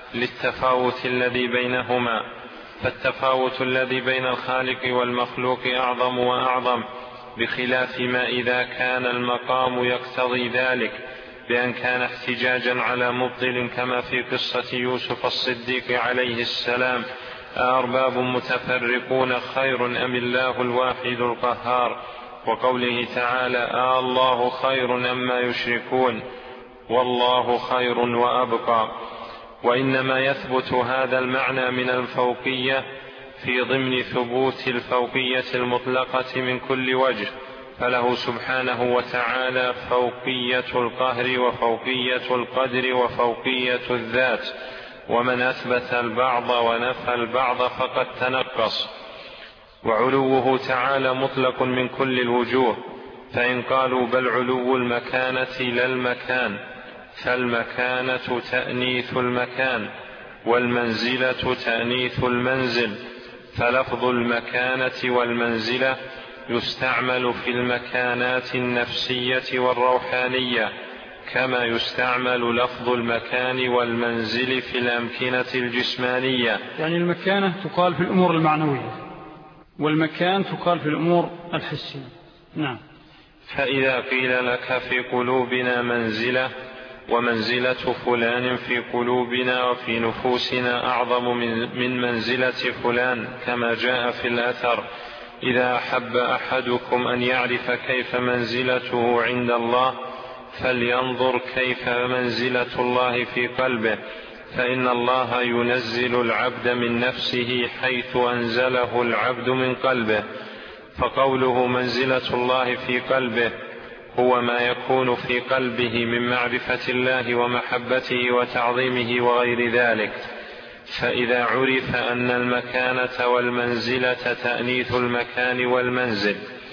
للتفاوت الذي بينهما، فالتفاوت الذي بين الخالق والمخلوق أعظم وأعظم، بخلاف ما إذا كان المقام يقتضي ذلك، بأن كان احتجاجا على مبطل كما في قصة يوسف الصديق عليه السلام: أأرباب متفرقون خير أم الله الواحد القهار، وقوله تعالى: الله خير أما يشركون والله خير وأبقى. وإنما يثبت هذا المعنى من الفوقية في ضمن ثبوت الفوقية المطلقة من كل وجه، فله سبحانه وتعالى فوقية القهر وفوقية القدر وفوقية الذات، ومن أثبت البعض ونفى البعض فقد تنقص. وعلوه تعالى مطلق من كل الوجوه، فإن قالوا بل علو المكانة لا المكان، فالمكانة تأنيث المكان، والمنزلة تأنيث المنزل، فلفظ المكانة والمنزلة يستعمل في المكانات النفسية والروحانية، كما يستعمل لفظ المكان والمنزل في الأمكنة الجسمانية. يعني المكانة تقال في الأمور المعنوية، والمكان تقال في الأمور الحسية. نعم. فإذا قيل لك في قلوبنا منزلة، ومنزلة فلان في قلوبنا وفي نفوسنا أعظم من منزلة فلان، كما جاء في الأثر: إذا أحب أحدكم أن يعرف كيف منزلته عند الله فلينظر كيف منزلة الله في قلبه، فإن الله ينزل العبد من نفسه حيث أنزله العبد من قلبه. فقوله منزلة الله في قلبه هو ما يكون في قلبه من معرفة الله ومحبته وتعظيمه وغير ذلك. فإذا عرف أن المكانة والمنزلة تأنيث المكان والمنزل،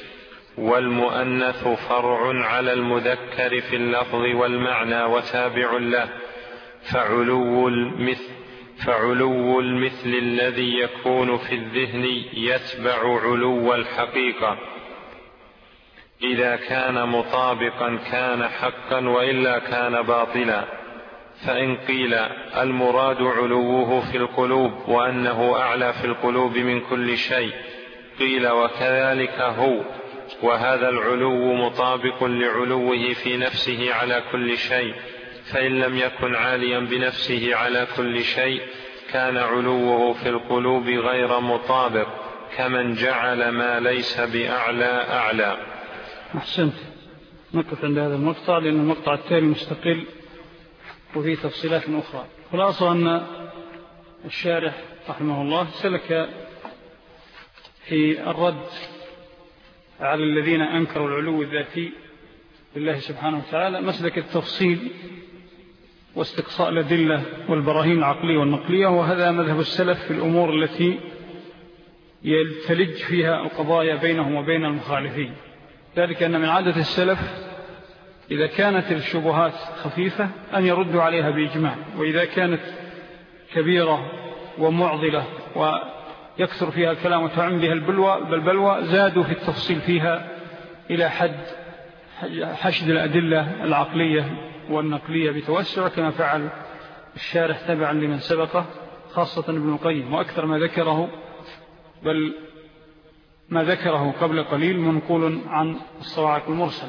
والمؤنث فرع على المذكر في اللفظ والمعنى وتابع له، فعلو المثل الذي يكون في الذهن يتبع علو الحقيقة، إذا كان مطابقا كان حقا وإلا كان باطلا. فإن قيل المراد علوه في القلوب وأنه أعلى في القلوب من كل شيء، قيل وكذلك هو، وهذا العلو مطابق لعلوه في نفسه على كل شيء، فإن لم يكن عاليا بنفسه على كل شيء كان علوه في القلوب غير مطابق، كمن جعل ما ليس بأعلى أعلى. أحسنت. نقف عند هذا المقطع لأن المقطع التالي مستقل وفيه تفصيلات أخرى. خلاصة أن الشارح رحمه الله سلك في الرد على الذين أنكروا العلو الذاتي لله سبحانه وتعالى مسلك التفصيل واستقصاء الأدلة والبراهين العقلية والنقلية، وهذا مذهب السلف في الأمور التي يلتلج فيها القضايا بينهم وبين المخالفين. ذلك أن من عادة السلف إذا كانت الشبهات خفيفة أن يردوا عليها بإجماع، وإذا كانت كبيرة ومعضلة ويكثر فيها الكلام وتعم بها البلوى زادوا في التفصيل فيها إلى حد حشد الأدلة العقلية والنقلية بتوسع، كما فعل الشارح تبعا لمن سبقه خاصة ابن القيم. وأكثر ما ذكره، بل ما ذكره قبل قليل منقول عن الصواعق المرسلة.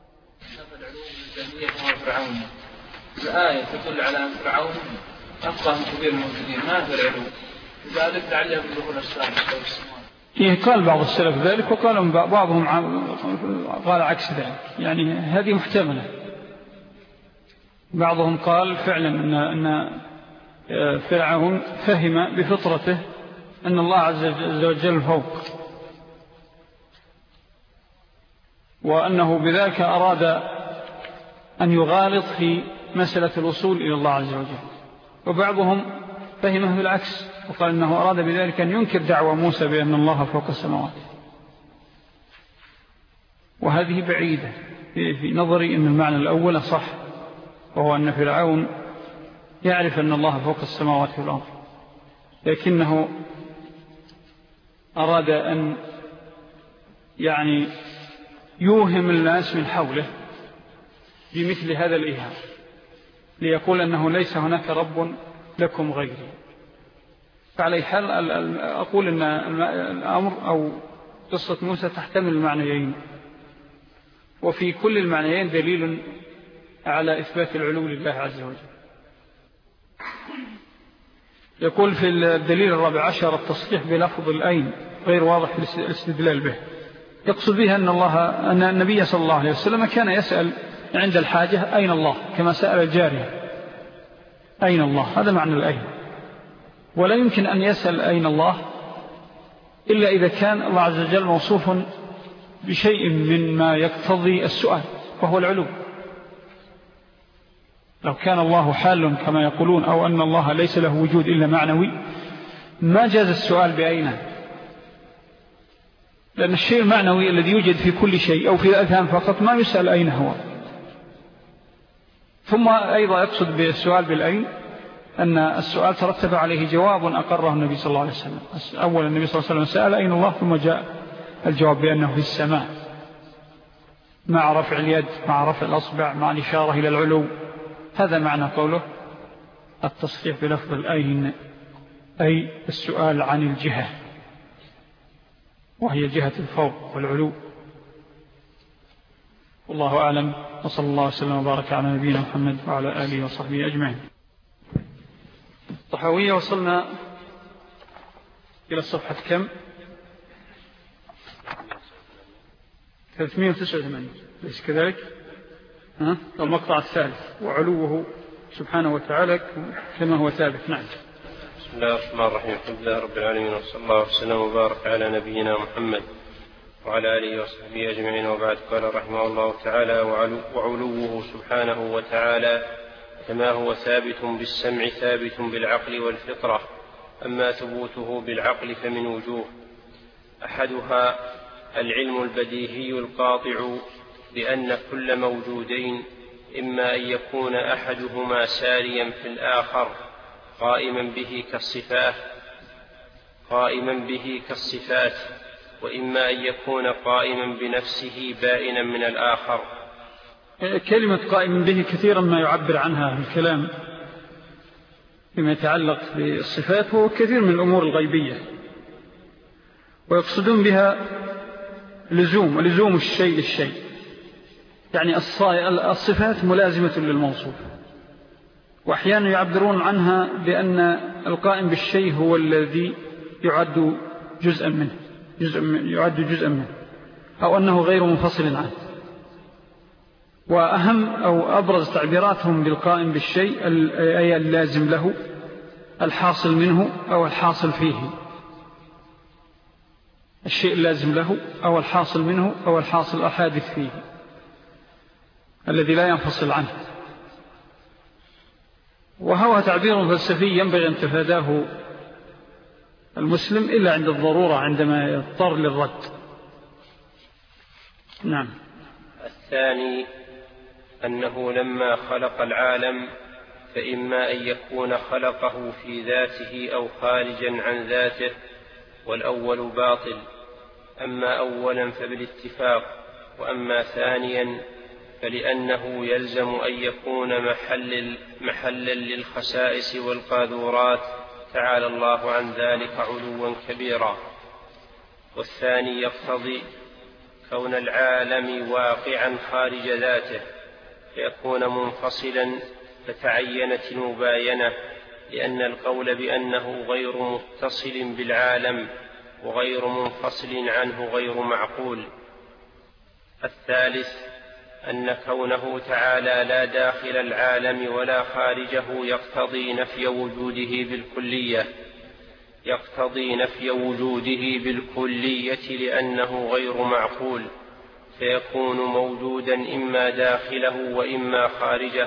فرعون الآية تدل على أن فرعون أفضل من كبير الموجودين، ما هو العلو؟ لذلك لعلها بالدخول السابق. قال بعض السلف ذلك، وقال بعضهم قال عكس ذلك، يعني هذه محتملة. بعضهم قال فعلا أن فرعون فهم بفطرته أن الله عز وجل فوق، وأنه بذلك أراد أن يغالط في مسألة الوصول إلى الله عز وجل. وبعضهم فهمه بالعكس وقال أنه أراد بذلك أن ينكر دعوى موسى بأن الله فوق السماوات. وهذه بعيدة في نظري أن المعنى الأول صح، وهو أن فرعون يعرف أن الله فوق السماوات والأرض، لكنه أراد أن يعني يوهم الناس من حوله بمثل هذا الإيهام، ليقول أنه ليس هناك رب لكم غيري. فعلى حال أقول أن الأمر أو قصة موسى تحتمل المعنيين، وفي كل المعنيين دليل على إثبات العلو لله عز وجل. يقول في الدليل 14 التصريح بلفظ الأين غير واضح الاستدلال به. يقصد بها أن النبي صلى الله عليه وسلم كان يسأل عند الحاجة أين الله، كما سأل الجارية أين الله، هذا معنى الأين. ولا يمكن أن يسأل أين الله إلا إذا كان الله عز وجل موصوف بشيء مما يقتضي السؤال، وهو العلو. لو كان الله حال كما يقولون، أو أن الله ليس له وجود إلا معنوي، ما جاز السؤال بأين، لأن الشيء المعنوي الذي يوجد في كل شيء أو في الأذهان فقط ما يسأل أين هو. ثم أيضا يقصد بالسؤال بالأين أن السؤال ترتب عليه جواب أقره النبي صلى الله عليه وسلم. أولا النبي صلى الله عليه وسلم سأل أين الله، ثم جاء الجواب بأنه في السماء، مع رفع اليد، مع رفع الأصبع، مع الإشارة إلى العلو. هذا معنى قوله التصريح بلفظ الأين، أي السؤال عن الجهة، وهي جهة الفوق والعلو. والله أعلم، وصلى الله وسلم وبارك على نبينا محمد وعلى آله وصحبه أجمعين. الطحاوية وصلنا إلى الصفحة كم؟ 389، ليس كذلك؟ المقطع الثالث، وعلوه سبحانه وتعالى كما هو ثابت. نعم. بسم الله الرحمن الرحيم، الحمد لله رب العالمين، وصلى الله وسلم وبارك على نبينا محمد وعلى آله وصحبه أجمعين، وبعد. قال رحمه الله تعالى: وعلوه سبحانه وتعالى كما هو ثابت بالسمع ثابت بالعقل والفطرة. أما ثبوته بالعقل فمن وجوه: أحدها العلم البديهي القاطع بأن كل موجودين إما أن يكون أحدهما ساريا في الآخر قائما به كالصفات، وإما أن يكون قائما بنفسه بائنا من الآخر. كلمة قائم به كثيرا ما يعبر عنها الكلام فيما يتعلق بالصفات، وهو كثير من الأمور الغيبية، ويقصدون بها لزوم الشيء، يعني الصفات ملازمة للموصوف. وأحيانا يعبرون عنها بأن القائم بالشيء هو الذي يعد جزءا منه، أو أنه غير منفصل عنه. وأهم أو أبرز تعبيراتهم بالقائم بالشيء أي اللازم له، الحاصل منه أو الحاصل فيه. الشيء اللازم له أو الحاصل منه أو الحاصل الحادث فيه، الذي لا ينفصل عنه. وهو تعبير فلسفي ينبغي أن تفاداه المسلم إلا عند الضرورة، عندما يضطر للرد. نعم. الثاني أنه لما خلق العالم فإما أن يكون خلقه في ذاته أو خارجا عن ذاته، والأول باطل. أما أولا فبالاتفاق، وأما ثانيا فلأنه يلزم أن يكون محلا للخسائس والقاذورات، تعالى الله عن ذلك علوا كبيرا. والثاني يقتضي كون العالم واقعا خارج ذاته فيكون منفصلا، فتعينت المباينة، لأن القول بأنه غير متصل بالعالم وغير منفصل عنه غير معقول. الثالث أن كونه تعالى لا داخل العالم ولا خارجه يقتضي نفي وجوده بالكلية لأنه غير معقول، فيكون موجودا إما داخله وإما خارجه،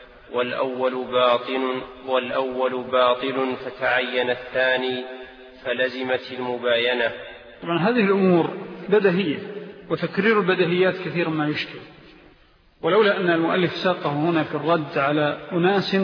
والأول باطل فتعين الثاني فلزمت المباينة. طبعا هذه الأمور بديهية، وتكرير البديهيات كثيرا ما يشكل، ولولا أن المؤلف ساقه هنا في الرد على أناس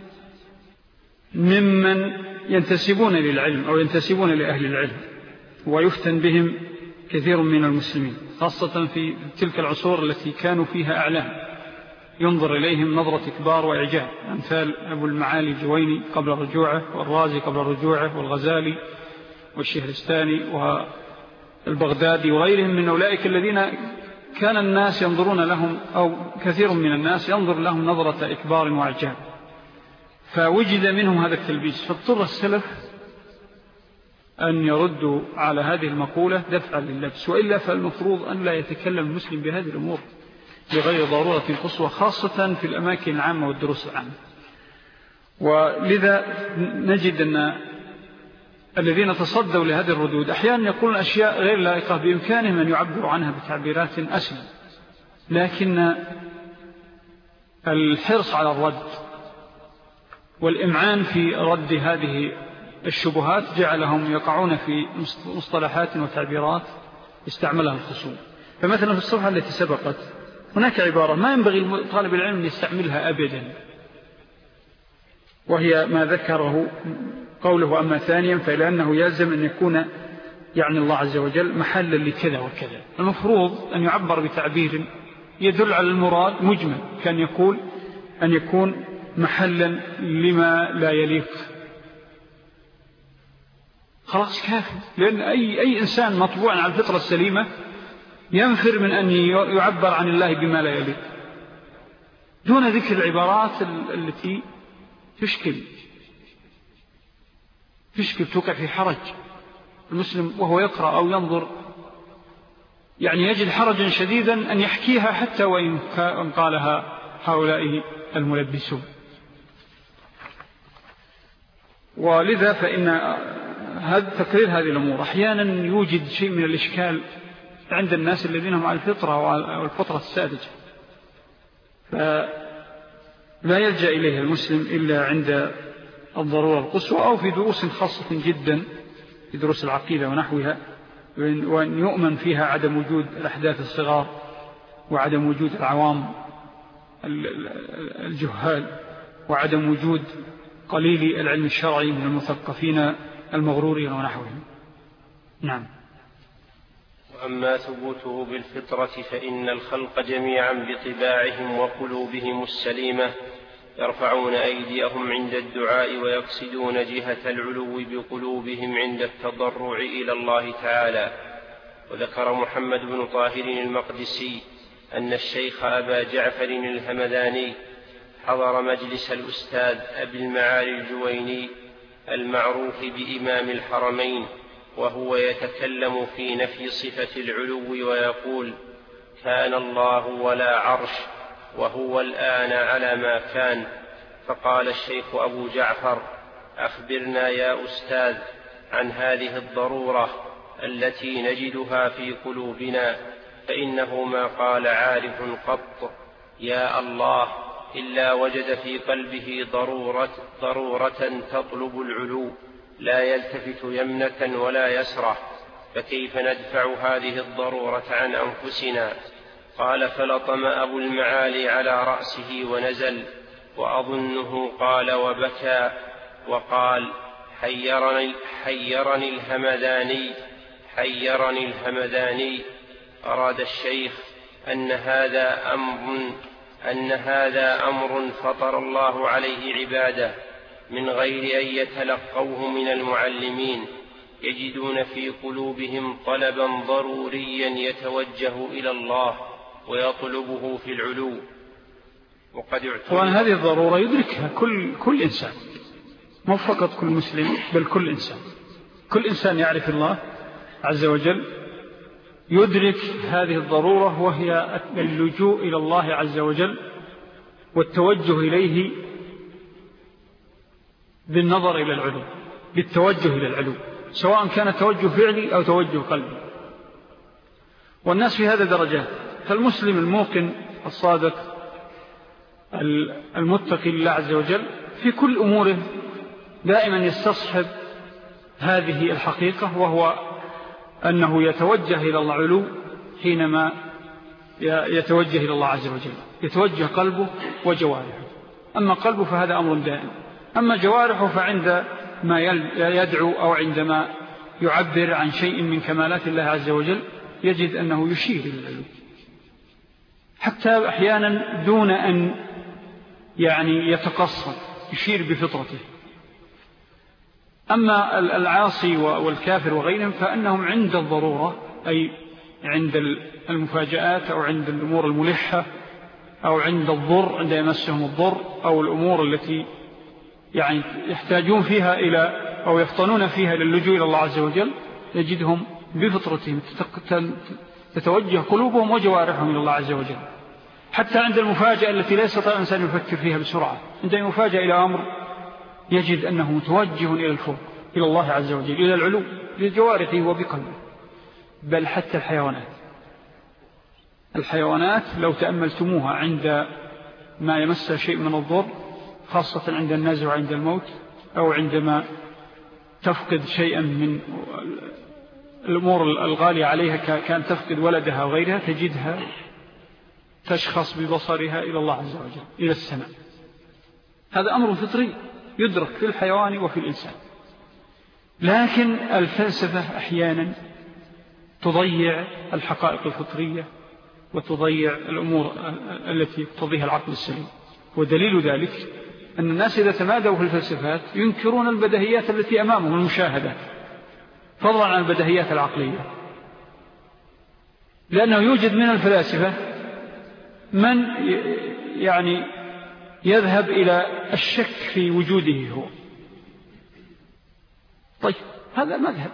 ممن ينتسبون للعلم أو ينتسبون لأهل العلم ويفتن بهم كثير من المسلمين، خاصة في تلك العصور التي كانوا فيها أعلام ينظر إليهم نظرة إكبار وإعجاب، أمثال أبو المعالي الجويني قبل رجوعه، والرازي قبل رجوعه، والغزالي والشهرستاني والبغدادي وغيرهم من أولئك الذين كان الناس ينظرون لهم، أو كثير من الناس ينظر لهم نظرة إكبار وإعجاب، فوجد منهم هذا التلبيس، فاضطر السلف أن يردوا على هذه المقولة دفعا لللبس، وإلا فالمفروض أن لا يتكلم المسلم بهذه الأمور بغير ضرورة قصوى، خاصة في الأماكن العامة والدروس العامة. ولذا نجد أن الذين تصدوا لهذه الردود أحيانا يقولون أشياء غير لائقة بإمكانهم أن يعبروا عنها بتعبيرات أسهل، لكن الحرص على الرد والإمعان في رد هذه الشبهات جعلهم يقعون في مصطلحات وتعبيرات استعملها الخصوم. فمثلا في الصفحة التي سبقت هناك عبارة ما ينبغي طالب العلم أن يستعملها أبدا، وهي ما ذكره قوله أما ثانيا فلأنه يلزم أن يكون يعني الله عز وجل محلا لكذا وكذا. المفروض أن يعبر بتعبير يدل على المراد مجمل، كان يقول أن يكون محلا لما لا يليق، خلاص كافي، لأن أي إنسان مطبوع على الفطرة السليمة ينفر من أن يعبر عن الله بما لا يليق، دون ذكر العبارات التي تشكل توقع في حرج المسلم وهو يقرأ أو ينظر، يعني يجد حرجا شديدا أن يحكيها حتى وإن قالها هؤلاء الملبسون. ولذا فإن تقرير هذه الأمور أحيانا يوجد شيء من الإشكال عند الناس الذين هم على الفطرة والفطرة الساذجة، فلا يلجأ إليه المسلم إلا عند الضرورة القصوى أو في دروس خاصة جدا في دروس العقيدة ونحوها، وأن يؤمن فيها عدم وجود الأحداث الصغار وعدم وجود العوام الجهال وعدم وجود قليل العلم الشرعي من المثقفين المغرورين ونحوهم. نعم. وأما ثبوته بالفطرة فإن الخلق جميعا بطباعهم وقلوبهم السليمة يرفعون أيديهم عند الدعاء ويقصدون جهة العلو بقلوبهم عند التضرع إلى الله تعالى. وذكر محمد بن طاهر المقدسي أن الشيخ أبا جعفر الهمداني حضر مجلس الأستاذ أبي المعالي الجويني المعروف بإمام الحرمين وهو يتكلم في نفي صفة العلو ويقول: كان الله ولا عرش وهو الآن على ما كان. فقال الشيخ أبو جعفر: أخبرنا يا أستاذ عن هذه الضرورة التي نجدها في قلوبنا، فإنه ما قال عارف قط يا الله إلا وجد في قلبه ضرورة تطلب العلو، لا يلتفت يمنة ولا يسرة، فكيف ندفع هذه الضرورة عن أنفسنا؟ قال: فلطم أبو المعالي على رأسه ونزل، وأظنه قال وبكى وقال: حيرني الهمداني. أراد الشيخ أن هذا أمر فطر الله عليه عباده من غير أن يتلقوه من المعلمين، يجدون في قلوبهم طلبا ضروريا يتوجه إلى الله ويطلبه في العلو. وأن هذه الضرورة يدركها كل إنسان، مو فقط كل مسلم بل كل إنسان. كل إنسان يعرف الله عز وجل يدرك هذه الضرورة، وهي اللجوء إلى الله عز وجل والتوجه إليه بالنظر إلى العلو، بالتوجه إلى العلو، سواء كان توجه فعلي أو توجه قلبي. والناس في هذا درجات، فالمسلم الموقن الصادق المتقي لله عز وجل في كل أموره دائما يستصحب هذه الحقيقة، وهو أنه يتوجه إلى الله علو حينما يتوجه إلى الله عز وجل، يتوجه قلبه وجوارحه. أما قلبه فهذا أمر دائم، أما جوارحه فعند ما يدعو أو عندما يعبر عن شيء من كمالات الله عز وجل يجد أنه يشير إلى العلو. حتى أحيانا دون أن يعني يتقصد يشير بفطرته. أما العاصي والكافر وغيرهم فأنهم عند الضرورة، أي عند المفاجآت أو عند الأمور الملحة أو عند الضر، عند يمسهم الضر أو الأمور التي يعني يحتاجون فيها إلى أو يفطنون فيها للجوء إلى الله عز وجل، يجدهم بفطرتهم تتوجه قلوبهم وجوارحهم إلى الله عز وجل. حتى عند المفاجأة التي لا يستطيع الإنسان يفكر فيها بسرعة، عند المفاجأة إلى أمر يجد أنه متوجه إلى الفوق، إلى الله عز وجل، إلى العلو، لجوارحه وبقلبه. بل حتى الحيوانات لو تأملتموها عند ما يمسها شيء من الضر، خاصة عند النزع وعند الموت، أو عندما تفقد شيئا من الأمور الغالية عليها كان تفقد ولدها وغيرها، تجدها تشخص ببصرها إلى الله عز وجل، إلى السماء. هذا أمر فطري يدرك في الحيوان وفي الإنسان. لكن الفلسفة أحيانا تضيع الحقائق الفطرية وتضيع الأمور التي يقتضيها العقل السليم. ودليل ذلك أن الناس إذا تمادوا في الفلسفات ينكرون البديهيات التي أمامهم، المشاهدات، فضلا عن البديهيات العقلية. لأنه يوجد من الفلاسفة من يعني يذهب إلى الشك في وجوده هو. طيب هذا مذهب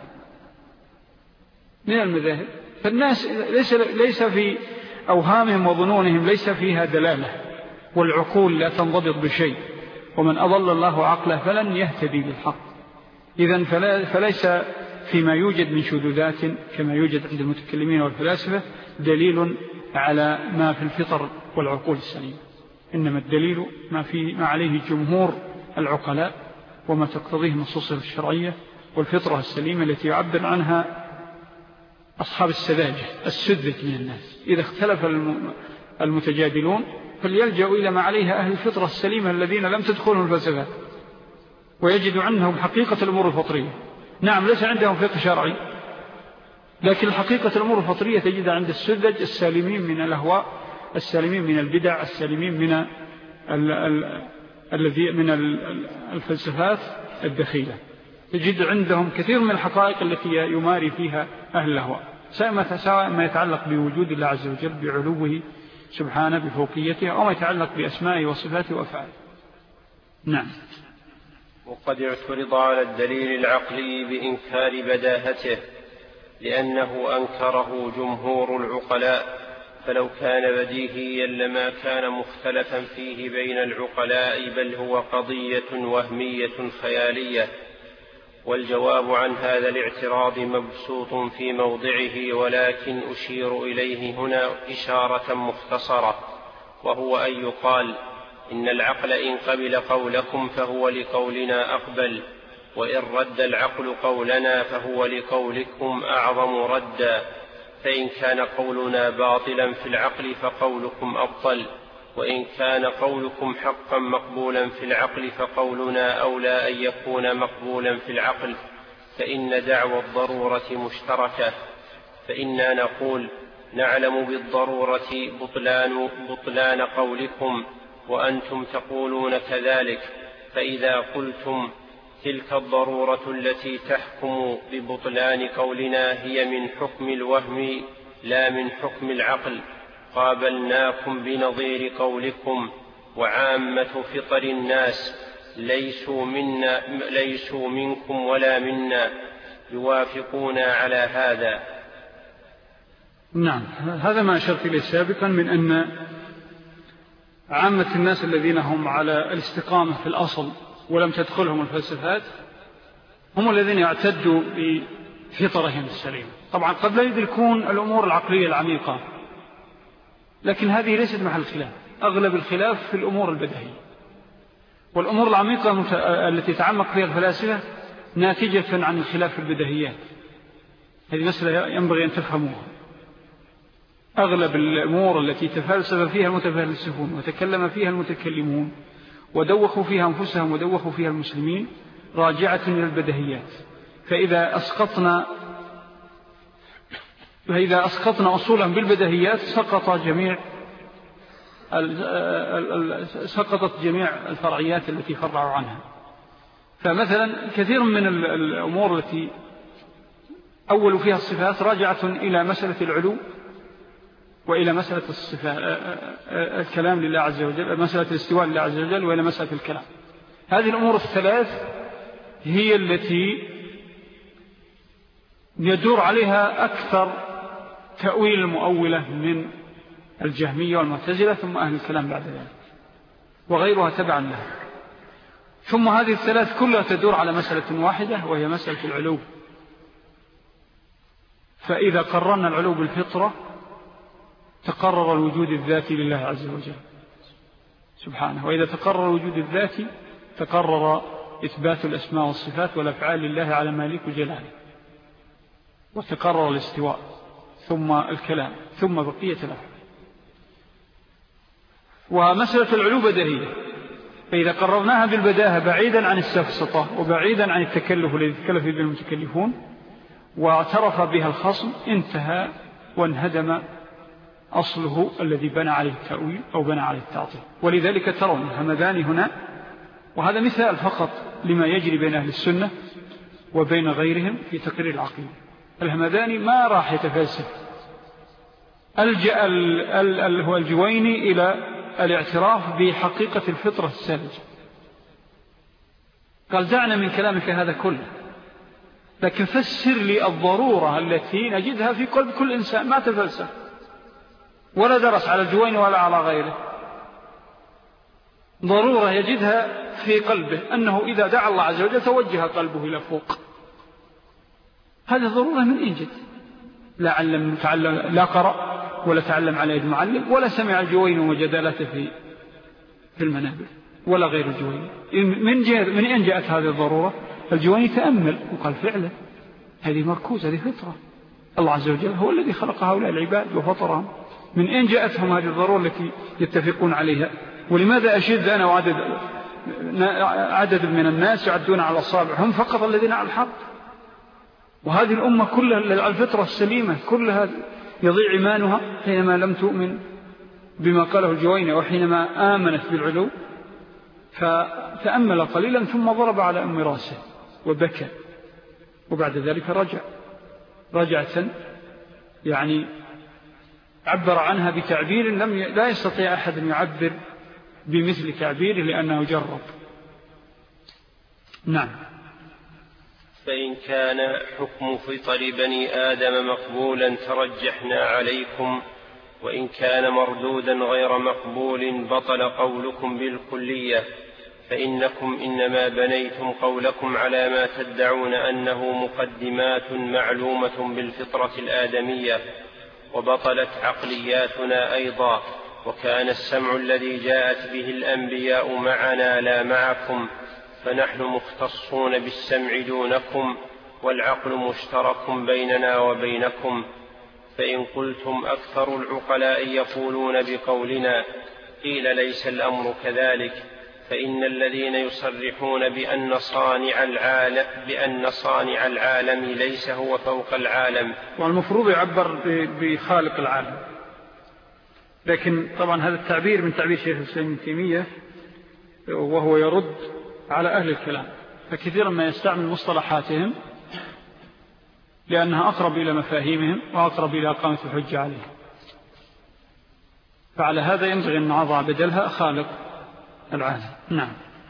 من المذاهب، فالناس ليس في أوهامهم وظنونهم ليس فيها دلالة، والعقول لا تنضبط بشيء، ومن أضل الله عقله فلن يهتدي بالحق. إذن فليس فيما يوجد من شذوذات كما يوجد عند المتكلمين والفلاسفة دليل على ما في الفطر والعقول السليمة، إنما الدليل ما عليه جمهور العقلاء وما تقتضيه النصوص الشرعية والفطرة السليمة التي يعبر عنها أصحاب السذاجة السذج من الناس. إذا اختلف المتجادلون فليلجأوا إلى ما عليها أهل الفطرة السليمة الذين لم تدخلهم الفلسفات، ويجدوا عنهم حقيقة الأمور الفطرية. نعم ليس عندهم فقه شرعي، لكن حقيقة الأمور الفطرية تجد عند السذج السالمين من الأهواء، السالمين من البدع، السالمين من الفلسفات الدخيلة. تجد عندهم كثير من الحقائق التي يماري فيها أهل الأهواء، سواء ما يتعلق بوجود الله عز وجل، بعلوه سبحانه، بفوقيته، أو ما يتعلق بأسمائه وصفاته وأفعاله. نعم. وقد اعترض على الدليل العقلي بإنكار بداهته، لأنه أنكره جمهور العقلاء، فلو كان بديهيا لما كان مختلفا فيه بين العقلاء، بل هو قضية وهمية خيالية. والجواب عن هذا الاعتراض مبسوط في موضعه، ولكن أشير إليه هنا إشارة مختصرة، وهو أن يقال إن العقل إن قبل قولكم فهو لقولنا أقبل، وإن رد العقل قولنا فهو لقولكم أعظم ردا. فإن كان قولنا باطلا في العقل فقولكم أبطل، وإن كان قولكم حقا مقبولا في العقل فقولنا أولى أن يكون مقبولا في العقل، فإن دعوى الضرورة مشتركة. فإنا نقول نعلم بالضرورة بطلان قولكم، وأنتم تقولون كذلك. فإذا قلتم تلك الضرورة التي تحكم ببطلان قولنا هي من حكم الوهم لا من حكم العقل، قابلناكم بنظير قولكم. وعامة فطر الناس ليسوا منكم ولا منا، يوافقون على هذا. نعم، هذا ما أشرت إليه سابقا من أن عامة الناس الذين هم على الاستقامة في الأصل ولم تدخلهم الفلسفات هم الذين يعتدوا بفطرهم السليمة. طبعا قد لا يدركون الأمور العقلية العميقة، لكن هذه ليست محل الخلاف. أغلب الخلاف في الأمور البديهية، والأمور العميقة التي تعمق فيها الفلاسفة ناتجة عن الخلاف في البديهيات. هذه مسألة ينبغي أن تفهموها. أغلب الأمور التي تفلسف فيها المتفلسفون وتكلم فيها المتكلمون ودوخوا فيها أنفسهم ودوخوا فيها المسلمين راجعة إلى البديهيات. فإذا أسقطنا أصولا بالبديهيات سقط جميع سقطت جميع الفرعيات التي فرعوا عنها. فمثلا كثير من الأمور التي أول فيها الصفات راجعة إلى مسألة العلو وإلى مسألة الكلام لله عز وجل، مسألة الاستواء لله عز وجل، وإلى مسألة الكلام. هذه الأمور الثلاث هي التي يدور عليها أكثر تأويل المؤولة من الجهمية والمعتزلة ثم أهل الكلام بعد ذلك، وغيرها تبعا لها. ثم هذه الثلاث كلها تدور على مسألة واحدة وهي مسألة العلو. فإذا قررنا العلو بالفطرة تقرر الوجود الذاتي لله عز وجل سبحانه، وإذا تقرر الوجود الذاتي تقرر إثبات الأسماء والصفات والأفعال لله على مالك جلاله، وتقرر الاستواء ثم الكلام ثم بقية الأفعال. ومسألة العلو بديهية، فإذا قررناها بالبداهة بعيدا عن السفسطة وبعيدا عن التكلف الذي تكلف به المتكلفون واعترف بها الخصم انتهى وانهدم أصله الذي بنى عليه التأويل أو بنى عليه التعطيل. ولذلك ترون همدان هنا، وهذا مثال فقط لما يجري بين أهل السنة وبين غيرهم في تقرير العقيدة. الهمداني ما راح يتفلسف، ألجأ هو الجويني إلى الاعتراف بحقيقة الفطرة الساذجة، قال دعنا من كلامك هذا كله، لكن فسر لي الضرورة التي نجدها في قلب كل إنسان. ما تفلسف ولا درس على الجويني ولا على غيره، ضرورة يجدها في قلبه أنه إذا دعا الله عز وجل توجه قلبه إلى فوق. هذه ضرورة من إنجد، لا قرأ ولا تعلم على يد معلم ولا سمع الجويني وجدالته في المنابر ولا غير الجويني. من أين جاءت هذه الضرورة؟ الجويني تأمل وقال فعلا هذه مركوز، هذه فطرة، الله عز وجل هو الذي خلق هؤلاء العباد وفطرهم. من أين جاءتهم هذه الضرورة التي يتفقون عليها؟ ولماذا أشد أنا عدد من الناس يعدون على الأصابع هم فقط الذين على الحق، وهذه الأمة كلها الفطرة السليمة كلها يضيع إيمانها حينما لم تؤمن بما قاله الجويني وحينما آمنت بالعلو. فتأمل قليلا ثم ضرب على أم راسه وبكى، وبعد ذلك رجعة يعني عبر عنها بتعبير لا يستطيع أحد أن يعبر بمثل تعبيره لأنه جرب. نعم. فإن كان حكم فطر بني آدم مقبولا ترجحنا عليكم، وإن كان مردودا غير مقبول بطل قولكم بالكلية، فإنكم إنما بنيتم قولكم على ما تدعون أنه مقدمات معلومة بالفطرة الآدمية، وبطلت عقلياتنا أيضا. وكان السمع الذي جاءت به الأنبياء معنا لا معكم، فنحن مختصون بالسمع دونكم، والعقل مشترك بيننا وبينكم. فإن قلتم أكثر العقلاء يقولون بقولنا، قيل ليس الأمر كذلك، فإن الذين يصرحون بأن صانع العالم ليس هو فوق العالم. والمفروض يعبر بخالق العالم، لكن طبعا هذا التعبير من تعبير شيخ الإسلام ابن تيمية، وهو يرد على أهل الكلام، فكثيرا ما يستعمل مصطلحاتهم لأنها أقرب إلى مفاهيمهم وأقرب إلى إقامة الحجة عليهم. فعلى هذا ينبغي أن نضع بدلها خالق العالم. نعم.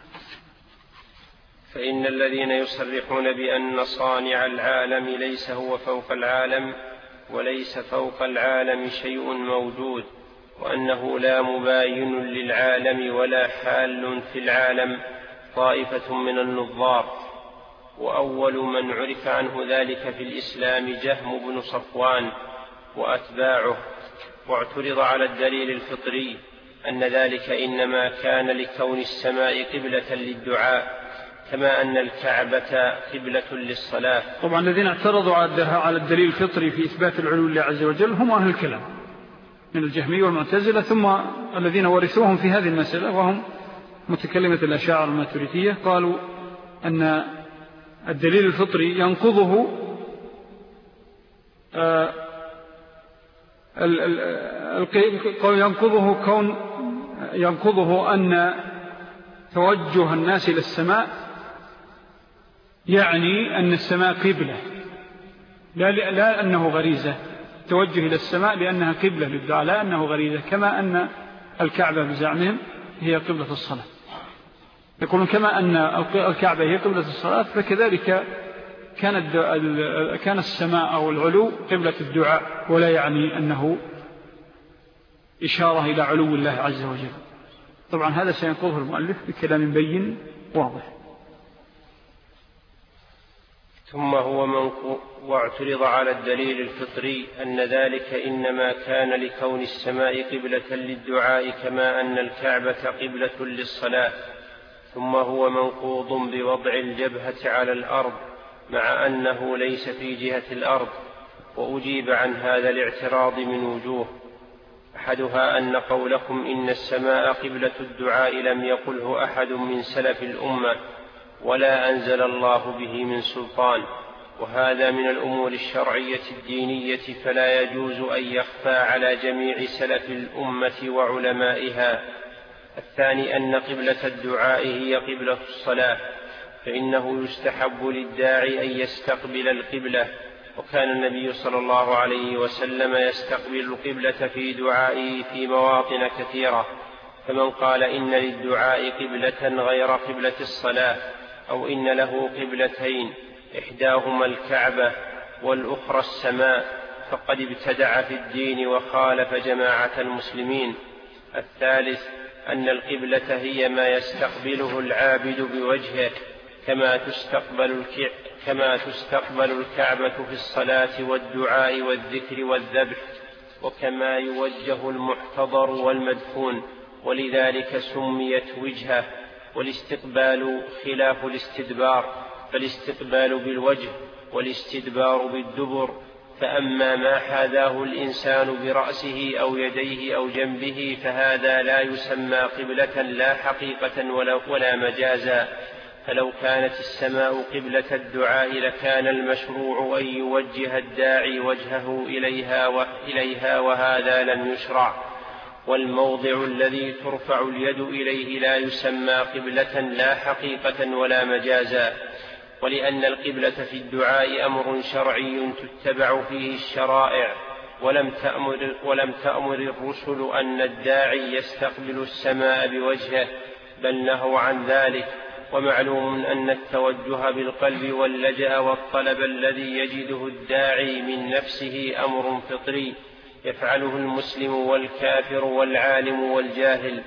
فإن الذين يصرحون بأن صانع العالم ليس هو فوق العالم، وليس فوق العالم شيء موجود، وأنه لا مباين للعالم ولا حال في العالم، طائفة من النظار. وأول من عرف عنه ذلك في الإسلام جهم بن صفوان وأتباعه. واعترض على الدليل الفطري أن ذلك إنما كان لكون السماء قبلة للدعاء، كما أن الكعبة قبلة للصلاة. طبعا الذين اعترضوا على الدليل الفطري في إثبات العلو لله عز وجل هم أهل الكلام من الجهمية والمعتزلة، ثم الذين ورثوهم في هذه المسألة وهم متكلمة الأشاعرة الماتريدية، قالوا أن الدليل الفطري ينقضه كون ينقضه أن توجه الناس إلى السماء يعني أن السماء قبلة، لا أنه غريزة. توجه إلى السماء لأنها قبلة للدعاء، لا أنه غريزة، كما أن الكعبة بزعمهم هي قبلة الصلاة. يقولون كما أن الكعبة هي قبلة الصلاة فكذلك كان السماء أو العلو قبلة الدعاء، ولا يعني أنه إشارة إلى علو الله عز وجل. طبعا هذا سينقضه المؤلف بكلام بين واضح. ثم هو واعترض على الدليل الفطري أن ذلك إنما كان لكون السماء قبلة للدعاء كما أن الكعبة قبلة للصلاة. ثم هو منقوض بوضع الجبهة على الأرض مع أنه ليس في جهة الأرض. وأجيب عن هذا الاعتراض من وجوه، أحدها أن قولكم إن السماء قبلة الدعاء لم يقله أحد من سلف الأمة ولا أنزل الله به من سلطان، وهذا من الأمور الشرعية الدينية فلا يجوز أن يخفى على جميع سلف الأمة وعلمائها. الثاني أن قبلة الدعاء هي قبلة الصلاة، فإنه يستحب للداعي أن يستقبل القبلة، وكان النبي صلى الله عليه وسلم يستقبل القبلة في دعائه في مواطن كثيرة. فمن قال إن للدعاء قبلة غير قبلة الصلاة أو إن له قبلتين إحداهما الكعبة والأخرى السماء فقد ابتدع في الدين وخالف جماعة المسلمين. الثالث أن القبلة هي ما يستقبله العابد بوجهه كما تستقبل الكعبة في الصلاة والدعاء والذكر والذبح، وكما يوجه المحتضر والمدفون، ولذلك سميت وجهة. والاستقبال خلاف الاستدبار، فالاستقبال بالوجه والاستدبار بالدبر. فأما ما حاذاه الإنسان برأسه أو يديه أو جنبه فهذا لا يسمى قبلة لا حقيقة ولا مجازا. فلو كانت السماء قبلة الدعاء لكان المشروع أن يوجه الداعي وجهه إليها وهذا لم يشرع. والموضع الذي ترفع اليد إليه لا يسمى قبلة لا حقيقة ولا مجازا. ولأن القبلة في الدعاء أمر شرعي تتبع فيه الشرائع، ولم تأمر الرسل أن الداعي يستقبل السماء بوجهه، بل نهوا عن ذلك. ومعلوم أن التوجه بالقلب واللجأ والطلب الذي يجده الداعي من نفسه أمر فطري يفعله المسلم والكافر والعالم والجاهل،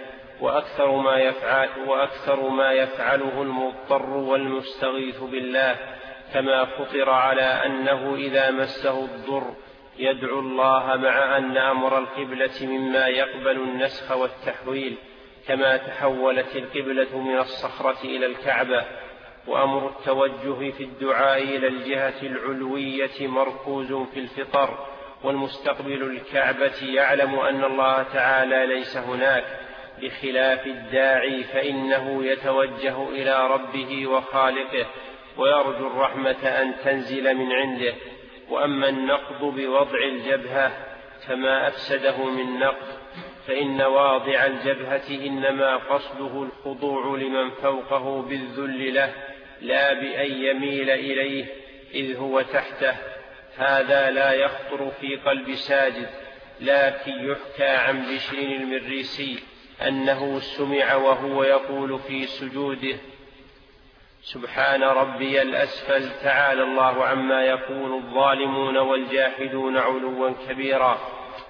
وأكثر ما يفعله المضطر والمستغيث بالله، كما فطر على أنه إذا مسه الضر يدعو الله، مع أن أمر القبلة مما يقبل النسخ والتحويل، كما تحولت القبلة من الصخرة إلى الكعبة. وأمر التوجه في الدعاء إلى الجهة العلوية مركوز في الفطر، والمستقبل الكعبة يعلم أن الله تعالى ليس هناك، بخلاف الداعي فإنه يتوجه إلى ربه وخالقه ويرجو الرحمة أن تنزل من عنده. وأما النقض بوضع الجبهة فما أفسده من نقض، فإن واضع الجبهة إنما قصده الخضوع لمن فوقه بالذل له، لا بأن يميل إليه إذ هو تحته. هذا لا يخطر في قلب ساجد، لكن يحكى عن بشر المريسي أنه سمع وهو يقول في سجوده: سبحان ربي الأسفل، تعالى الله عما يقول الظالمون والجاحدون علوا كبيرا.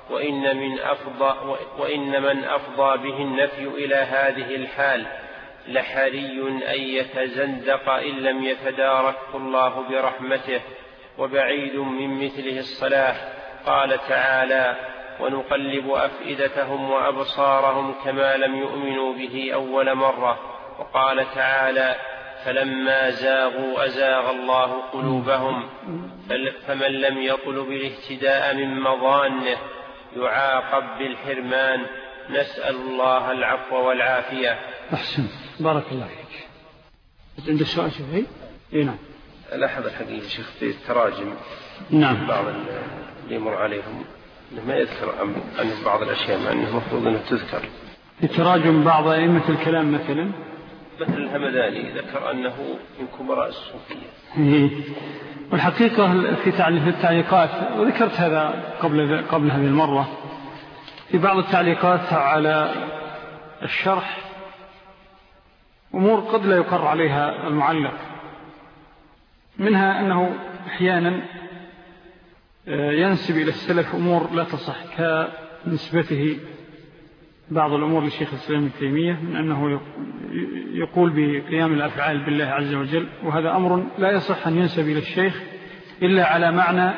وإن من أفضى به النفي إلى هذه الحال لحري أن يتزندق إن لم يتداركه الله برحمته، وبعيد من مثله الصلاة. قال تعالى: ونقلب أفئدتهم وأبصارهم كما لم يؤمنوا به أول مرة. وقال تعالى: فلما زاغوا أزاغ الله قلوبهم. فمن لم يطلب الاهتداء من مظانه يعاقب بالحرمان. نسأل الله العفو والعافية. أحسن، بارك الله فيك. عندك سؤال شيء؟ إيه نعم. لاحظ الحقيقة شيخ في التراجم، نعم، بعض اللي يمر عليهم ما يذكر عن بعض الأشياء مع أنه المفروض أنه تذكر. في تراجم بعض أئمة الكلام مثلا مثل الهمداني ذكر أنه من كبراء الصوفية. والحقيقة في التعليقات، وذكرت هذا قبل هذه المرة، في بعض التعليقات على الشرح أمور قد لا يقر عليها المعلق، منها أنه أحيانا ينسب إلى السلف أمور لا تصح، كنسبته بعض الأمور للشيخ الإسلام ابن تيمية من أنه يقول بقيام الأفعال بالله عز وجل، وهذا أمر لا يصح أن ينسب إلى الشيخ إلا على معنى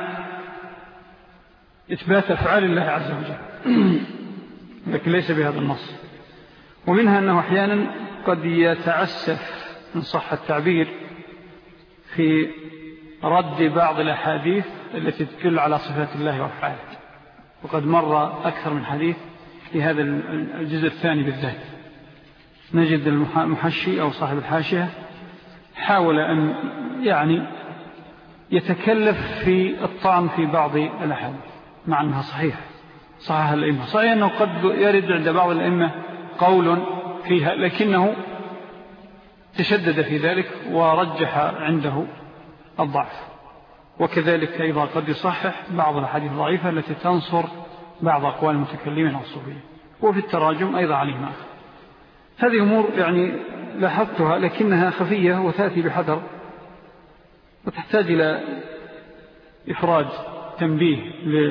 إثبات أفعال الله عز وجل، لكن ليس بهذا النص. ومنها أنه أحيانا قد يتعسف إن صح التعبير في رد بعض الأحاديث التي تدل على صفات الله وأفعاله، وقد مر أكثر من حديث في هذا الجزء الثاني بالذات. نجد المحشي أو صاحب الحاشية حاول أن يعني يتكلف في الطعن في بعض الأحاديث مع أنها صحيح الأئمة، صحيح أنه قد يرد عند بعض الأئمة قول فيها، لكنه تشدد في ذلك ورجح عنده الضعف. وكذلك أيضا قد يصحح بعض الأحاديث الضعيفة التي تنصر بعض أقوال المتكلمين الصوفية. وفي التراجم أيضا عليه ما أخذ. هذه أمور يعني لاحظتها لكنها خفية وتأتي بحذر، وتحتاج إلى إفراج تنبيه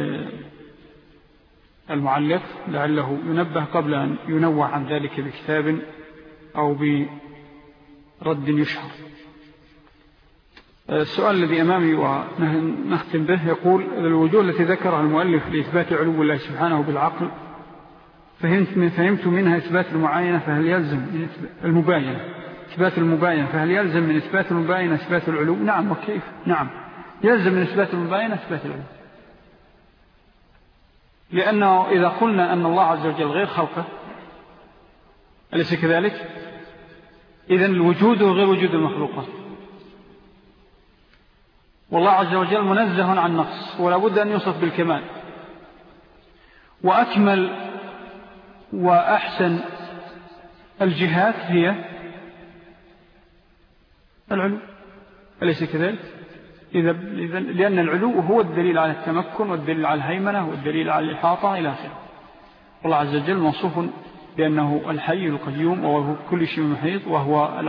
للمعلق لعله ينبه قبل أن ينوع عن ذلك بكتاب أو برد يشهر. السؤال الذي أمامي ونختم به يقول: الوجوه التي ذكرها المؤلف لإثبات علو الله سبحانه بالعقل فهمت منها إثبات المعاينة، فهل يلزم من إثبات المباينة فهل يلزم من إثبات المباينة إثبات العلو؟ نعم. وكيف؟ نعم، يلزم من إثبات المباينة إثبات العلو، لأنه إذا قلنا أن الله عز وجل غير خلقه أليس كذلك؟ إذن وجوده غير وجود المخلوقات، والله عز وجل منزه عن نقص ولا بد أن يوصف بالكمال. وأكمل وأحسن الجهات هي العلو أليس كذلك؟ لأن العلو هو الدليل على التمكن والدليل على الهيمنة والدليل على الإحاطة إلى آخره. والله عز وجل موصوف بأنه الحي القيوم وهو كل شيء محيط وهو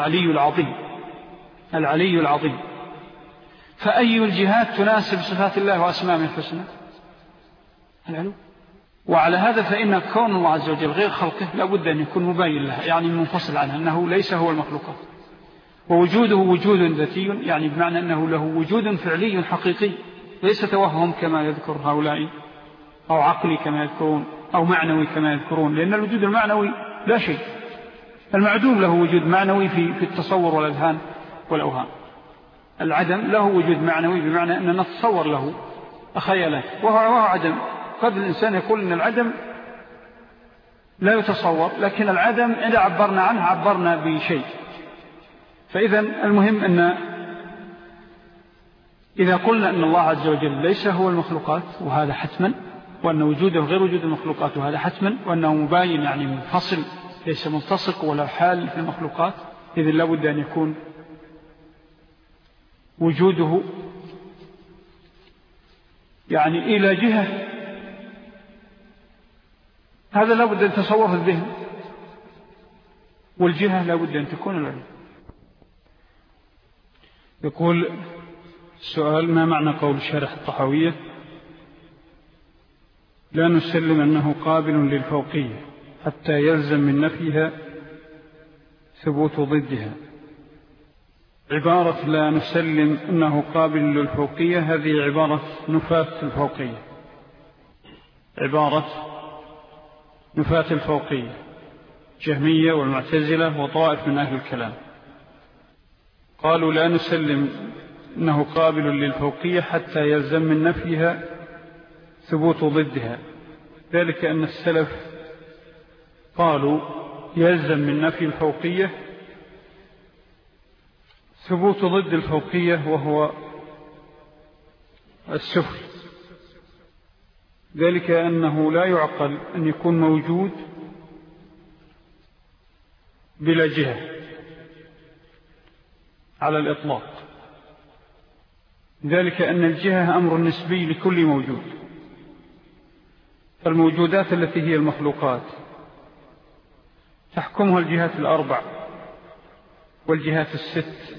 العلي العظيم. فأي الجهات تناسب صفات الله وأسمائه الحسنى؟ العلو. وعلى هذا فإن كون الله عز وجل غير خلقه لابد أن يكون مباين لها، يعني منفصل عنها، أنه ليس هو المخلوقات. ووجوده وجود ذاتي، يعني بمعنى أنه له وجود فعلي حقيقي، ليس توهم كما يذكر هؤلاء، أو عقلي كما يذكرون، أو معنوي كما يذكرون، لأن الوجود المعنوي لا شيء. المعدوم له وجود معنوي في التصور والأذهان والأوهام. العدم له وجود معنوي بمعنى أننا نتصور له خيالات، وهو عدم. قد الإنسان يقول أن العدم لا يتصور، لكن العدم إذا عبرنا عنه عبرنا بشيء. فإذا المهم أن إذا قلنا أن الله عز وجل ليس هو المخلوقات وهذا حتما، وأن وجوده غير وجود المخلوقات وهذا حتما، وأنه مباين يعني منفصل ليس ملتصق ولا حال في المخلوقات، إذن لابد أن يكون وجوده يعني إلى جهة، هذا لابد أن تصور في الذهن، والجهة لابد أن تكون العلم. يقول السؤال: ما معنى قول شارح الطحاوية لا نسلم أنه قابل للفوقية حتى يلزم من نفيها ثبوت ضدها؟ عبارة لا نسلم أنه قابل للفوقية هذه عبارة نفاة الفوقية، عبارة نفاة الفوقية، جهمية والمعتزلة وطائف من أهل الكلام قالوا لا نسلم أنه قابل للفوقية حتى يلزم من نفيها ثبوت ضدها، ذلك أن السلف قالوا يلزم من نفي الفوقية ثبوت ضد الفوقية وهو السفل، ذلك أنه لا يعقل أن يكون موجود بلا جهة على الإطلاق، ذلك أن الجهة أمر نسبي لكل موجود. فالموجودات التي هي المخلوقات تحكمها الجهات الأربع والجهات الست.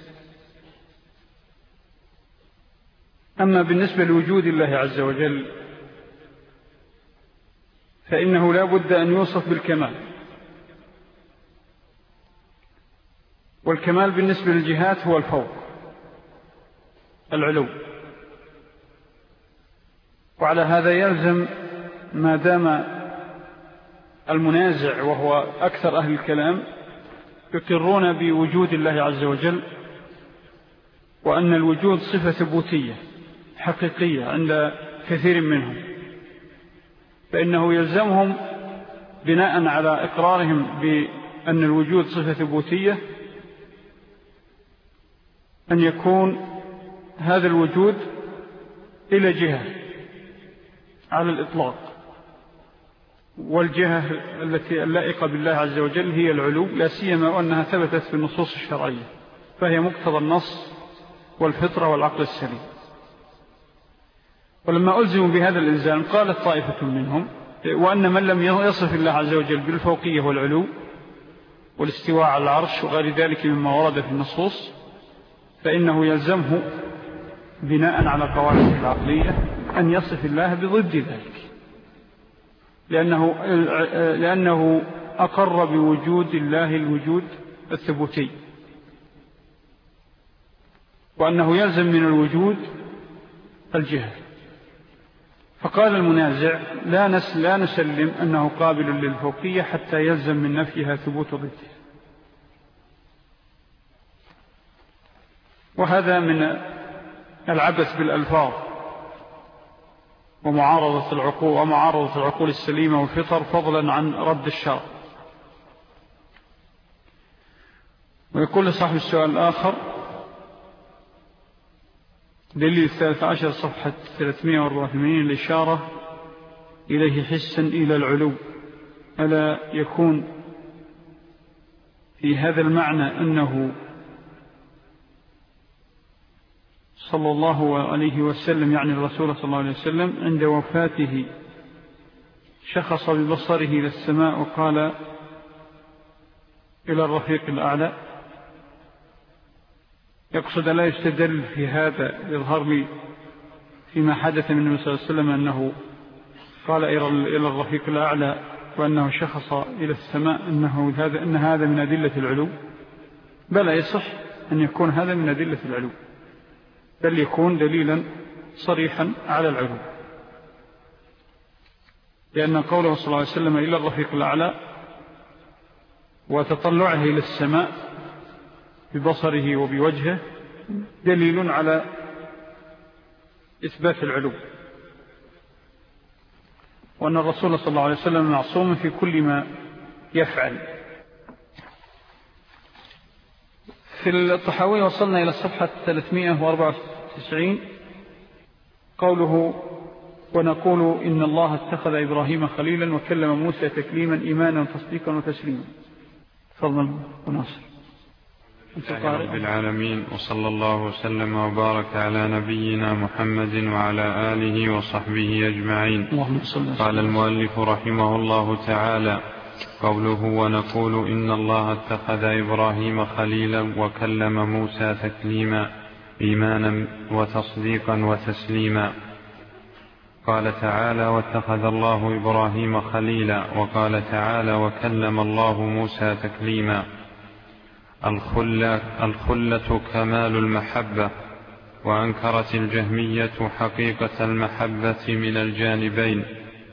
أما بالنسبة لوجود الله عز وجل فإنه لا بد أن يوصف بالكمال، والكمال بالنسبة للجهات هو الفوق، العلو. وعلى هذا يلزم ما دام المنازع وهو أكثر أهل الكلام يقرون بوجود الله عز وجل، وأن الوجود صفة ثبوتية حقيقية عند كثير منهم، فإنه يلزمهم بناء على إقرارهم بأن الوجود صفة ثبوتية أن يكون هذا الوجود إلى جهة على الإطلاق، والجهة التي اللائقة بالله عز وجل هي العلو، لا سيما وأنها ثبتت في النصوص الشرعية، فهي مقتضى النص والفطرة والعقل السليم. ولما ألزموا بهذا الإلزام قالت طائفة منهم وأن من لم يصف الله عز وجل بالفوقية والعلو والاستواء على العرش وغير ذلك مما ورد في النصوص فإنه يلزمه بناء على قواعده العقلية أن يصف الله بضد ذلك، لأنه أقر بوجود الله الوجود الثبوتي، وأنه يلزم من الوجود الجهة. فقال المنازع لا نسلم أنه قابل للفوقية حتى يلزم من نفيها ثبوت ضده. وهذا من العبث بالألفاظ ومعارضة العقول السليمة والفطر، فضلا عن رد الشرع. ويقول لصاحب السؤال الآخر دليل 13 صفحة 384 الإشارة إليه حسا إلى العلو، ألا يكون في هذا المعنى أنه صلى الله عليه وسلم يعني الرسول صلى الله عليه وسلم عند وفاته شخص ببصره إلى السماء وقال إلى الرفيق الأعلى؟ يقصد لا يستدل في هذا يظهر لي فيما حدث من النبي صلى الله عليه وسلم أنه قال إلى الرفيق الأعلى وأنه شخص إلى السماء أن هذا من أدلة العلو؟ بل يصح أن يكون هذا من أدلة العلو، بل يكون دليلا صريحا على العلو، لأن قوله صلى الله عليه وسلم إلى الرفيق الأعلى وتطلعه إلى السماء ببصره وبوجهه دليل على إثبات العلو، وأن الرسول صلى الله عليه وسلم معصوم في كل ما يفعل. في الطحاوي وصلنا إلى الصفحة 394 قوله ونقول إن الله اتخذ إبراهيم خليلا وكلم موسى تكليما إيمانا وتصديقا وتسليما. تفضل وناصر. رب العالمين، وصلى الله وسلم وبارك على نبينا محمد وعلى آله وصحبه أجمعين. قال المؤلف رحمه الله تعالى: قوله ونقول إن الله اتخذ إبراهيم خليلا وكلم موسى تكليما إيمانا وتصديقا وتسليما. قال تعالى: واتخذ الله إبراهيم خليلا، وقال تعالى: وكلم الله موسى تكليما. الخلة كمال المحبة، وأنكرت الجهمية حقيقة المحبة من الجانبين،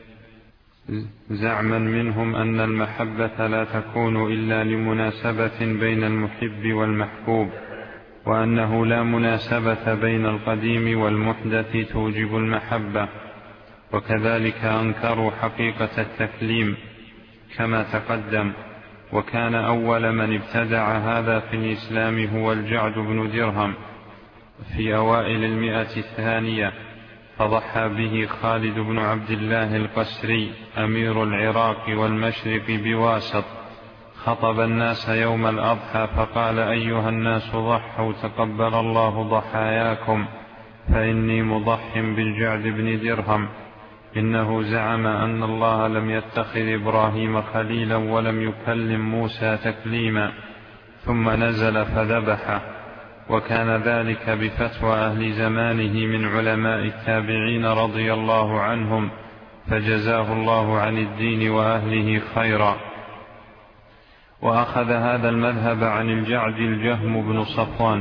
زعما منهم أن المحبة لا تكون إلا لمناسبة بين المحب والمحبوب، وأنه لا مناسبة بين القديم والمحدث توجب المحبة. وكذلك أنكروا حقيقة التكليم كما تقدم. وكان أول من ابتدع هذا في الإسلام هو الجعد بن درهم في أوائل 100 فضحى به خالد بن عبد الله القسري أمير العراق والمشرق بواسط، خطب الناس يوم الأضحى فقال: أيها الناس ضحوا تقبل الله ضحاياكم، فإني مضح بالجعد بن درهم. إنه زعم أن الله لم يتخذ إبراهيم خليلا ولم يكلم موسى تكليما، ثم نزل فذبحه. وكان ذلك بفتوى أهل زمانه من علماء التابعين رضي الله عنهم، فجزاه الله عن الدين وأهله خيرا. وأخذ هذا المذهب عن الجعد الجهم بن صفوان.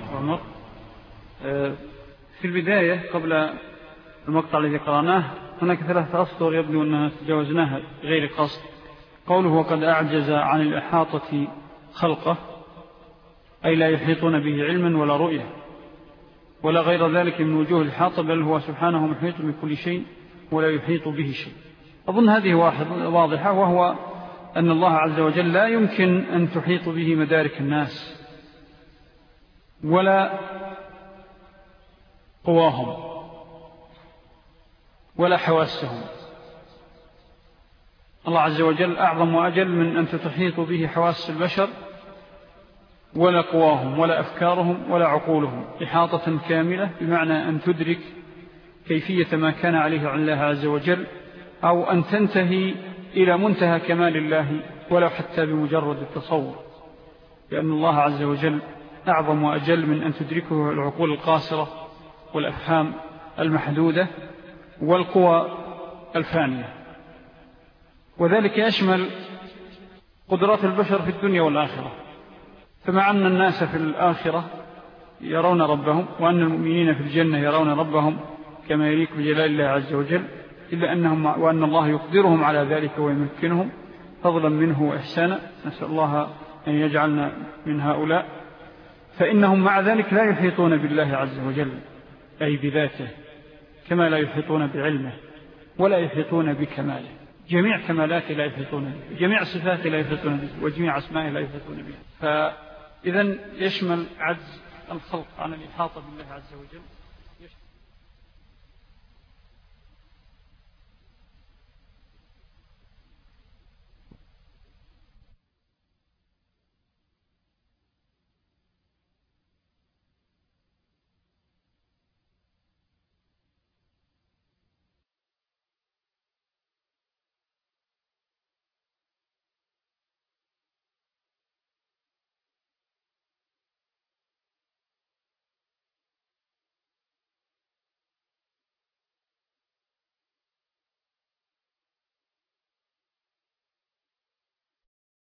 في البداية قبل المقطع الذي قرأناه هناك 3 أسطر يبدو أننا تجاوزناها غير قصد. قوله: وقد أعجز عن الإحاطة خلقه، أي لا يحيطون به علما ولا رؤية ولا غير ذلك من وجوه الإحاطة، بل هو سبحانه محيط بكل شيء ولا يحيط به شيء. أظن هذه واضحة، وهو أن الله عز وجل لا يمكن أن تحيط به مدارك الناس ولا قواهم ولا حواسهم. الله عز وجل أعظم وأجل من أن تحيط به حواس البشر ولا قواهم ولا أفكارهم ولا عقولهم إحاطة كاملة، بمعنى أن تدرك كيفية ما كان عليه عن الله عز وجل، أو أن تنتهي إلى منتهى كمال الله ولو حتى بمجرد التصور، لأن الله عز وجل أعظم وأجل من أن تدركه العقول القاصرة والأفهام المحدودة والقوى الفانية. وذلك يشمل قدرات البشر في الدنيا والآخرة. فمع أن الناس في الآخرة يرون ربهم، وأن المؤمنين في الجنة يرون ربهم كما يليق بجلال الله عز وجل، إلا وأن الله يقدرهم على ذلك ويمكنهم فضلا منه وإحسانا، نسأل الله أن يجعلنا من هؤلاء، فإنهم مع ذلك لا يحيطون بالله عز وجل أي بذاته، كما لا يحيطون بعلمه ولا يحيطون بكماله. جميع كمالاته لا يحيطون به، جميع صفاته لا يحيطون به، وجميع أسمائه لا يحيطون به. فإذن يشمل عجز الخلق عن الإحاطة بالله عز وجل.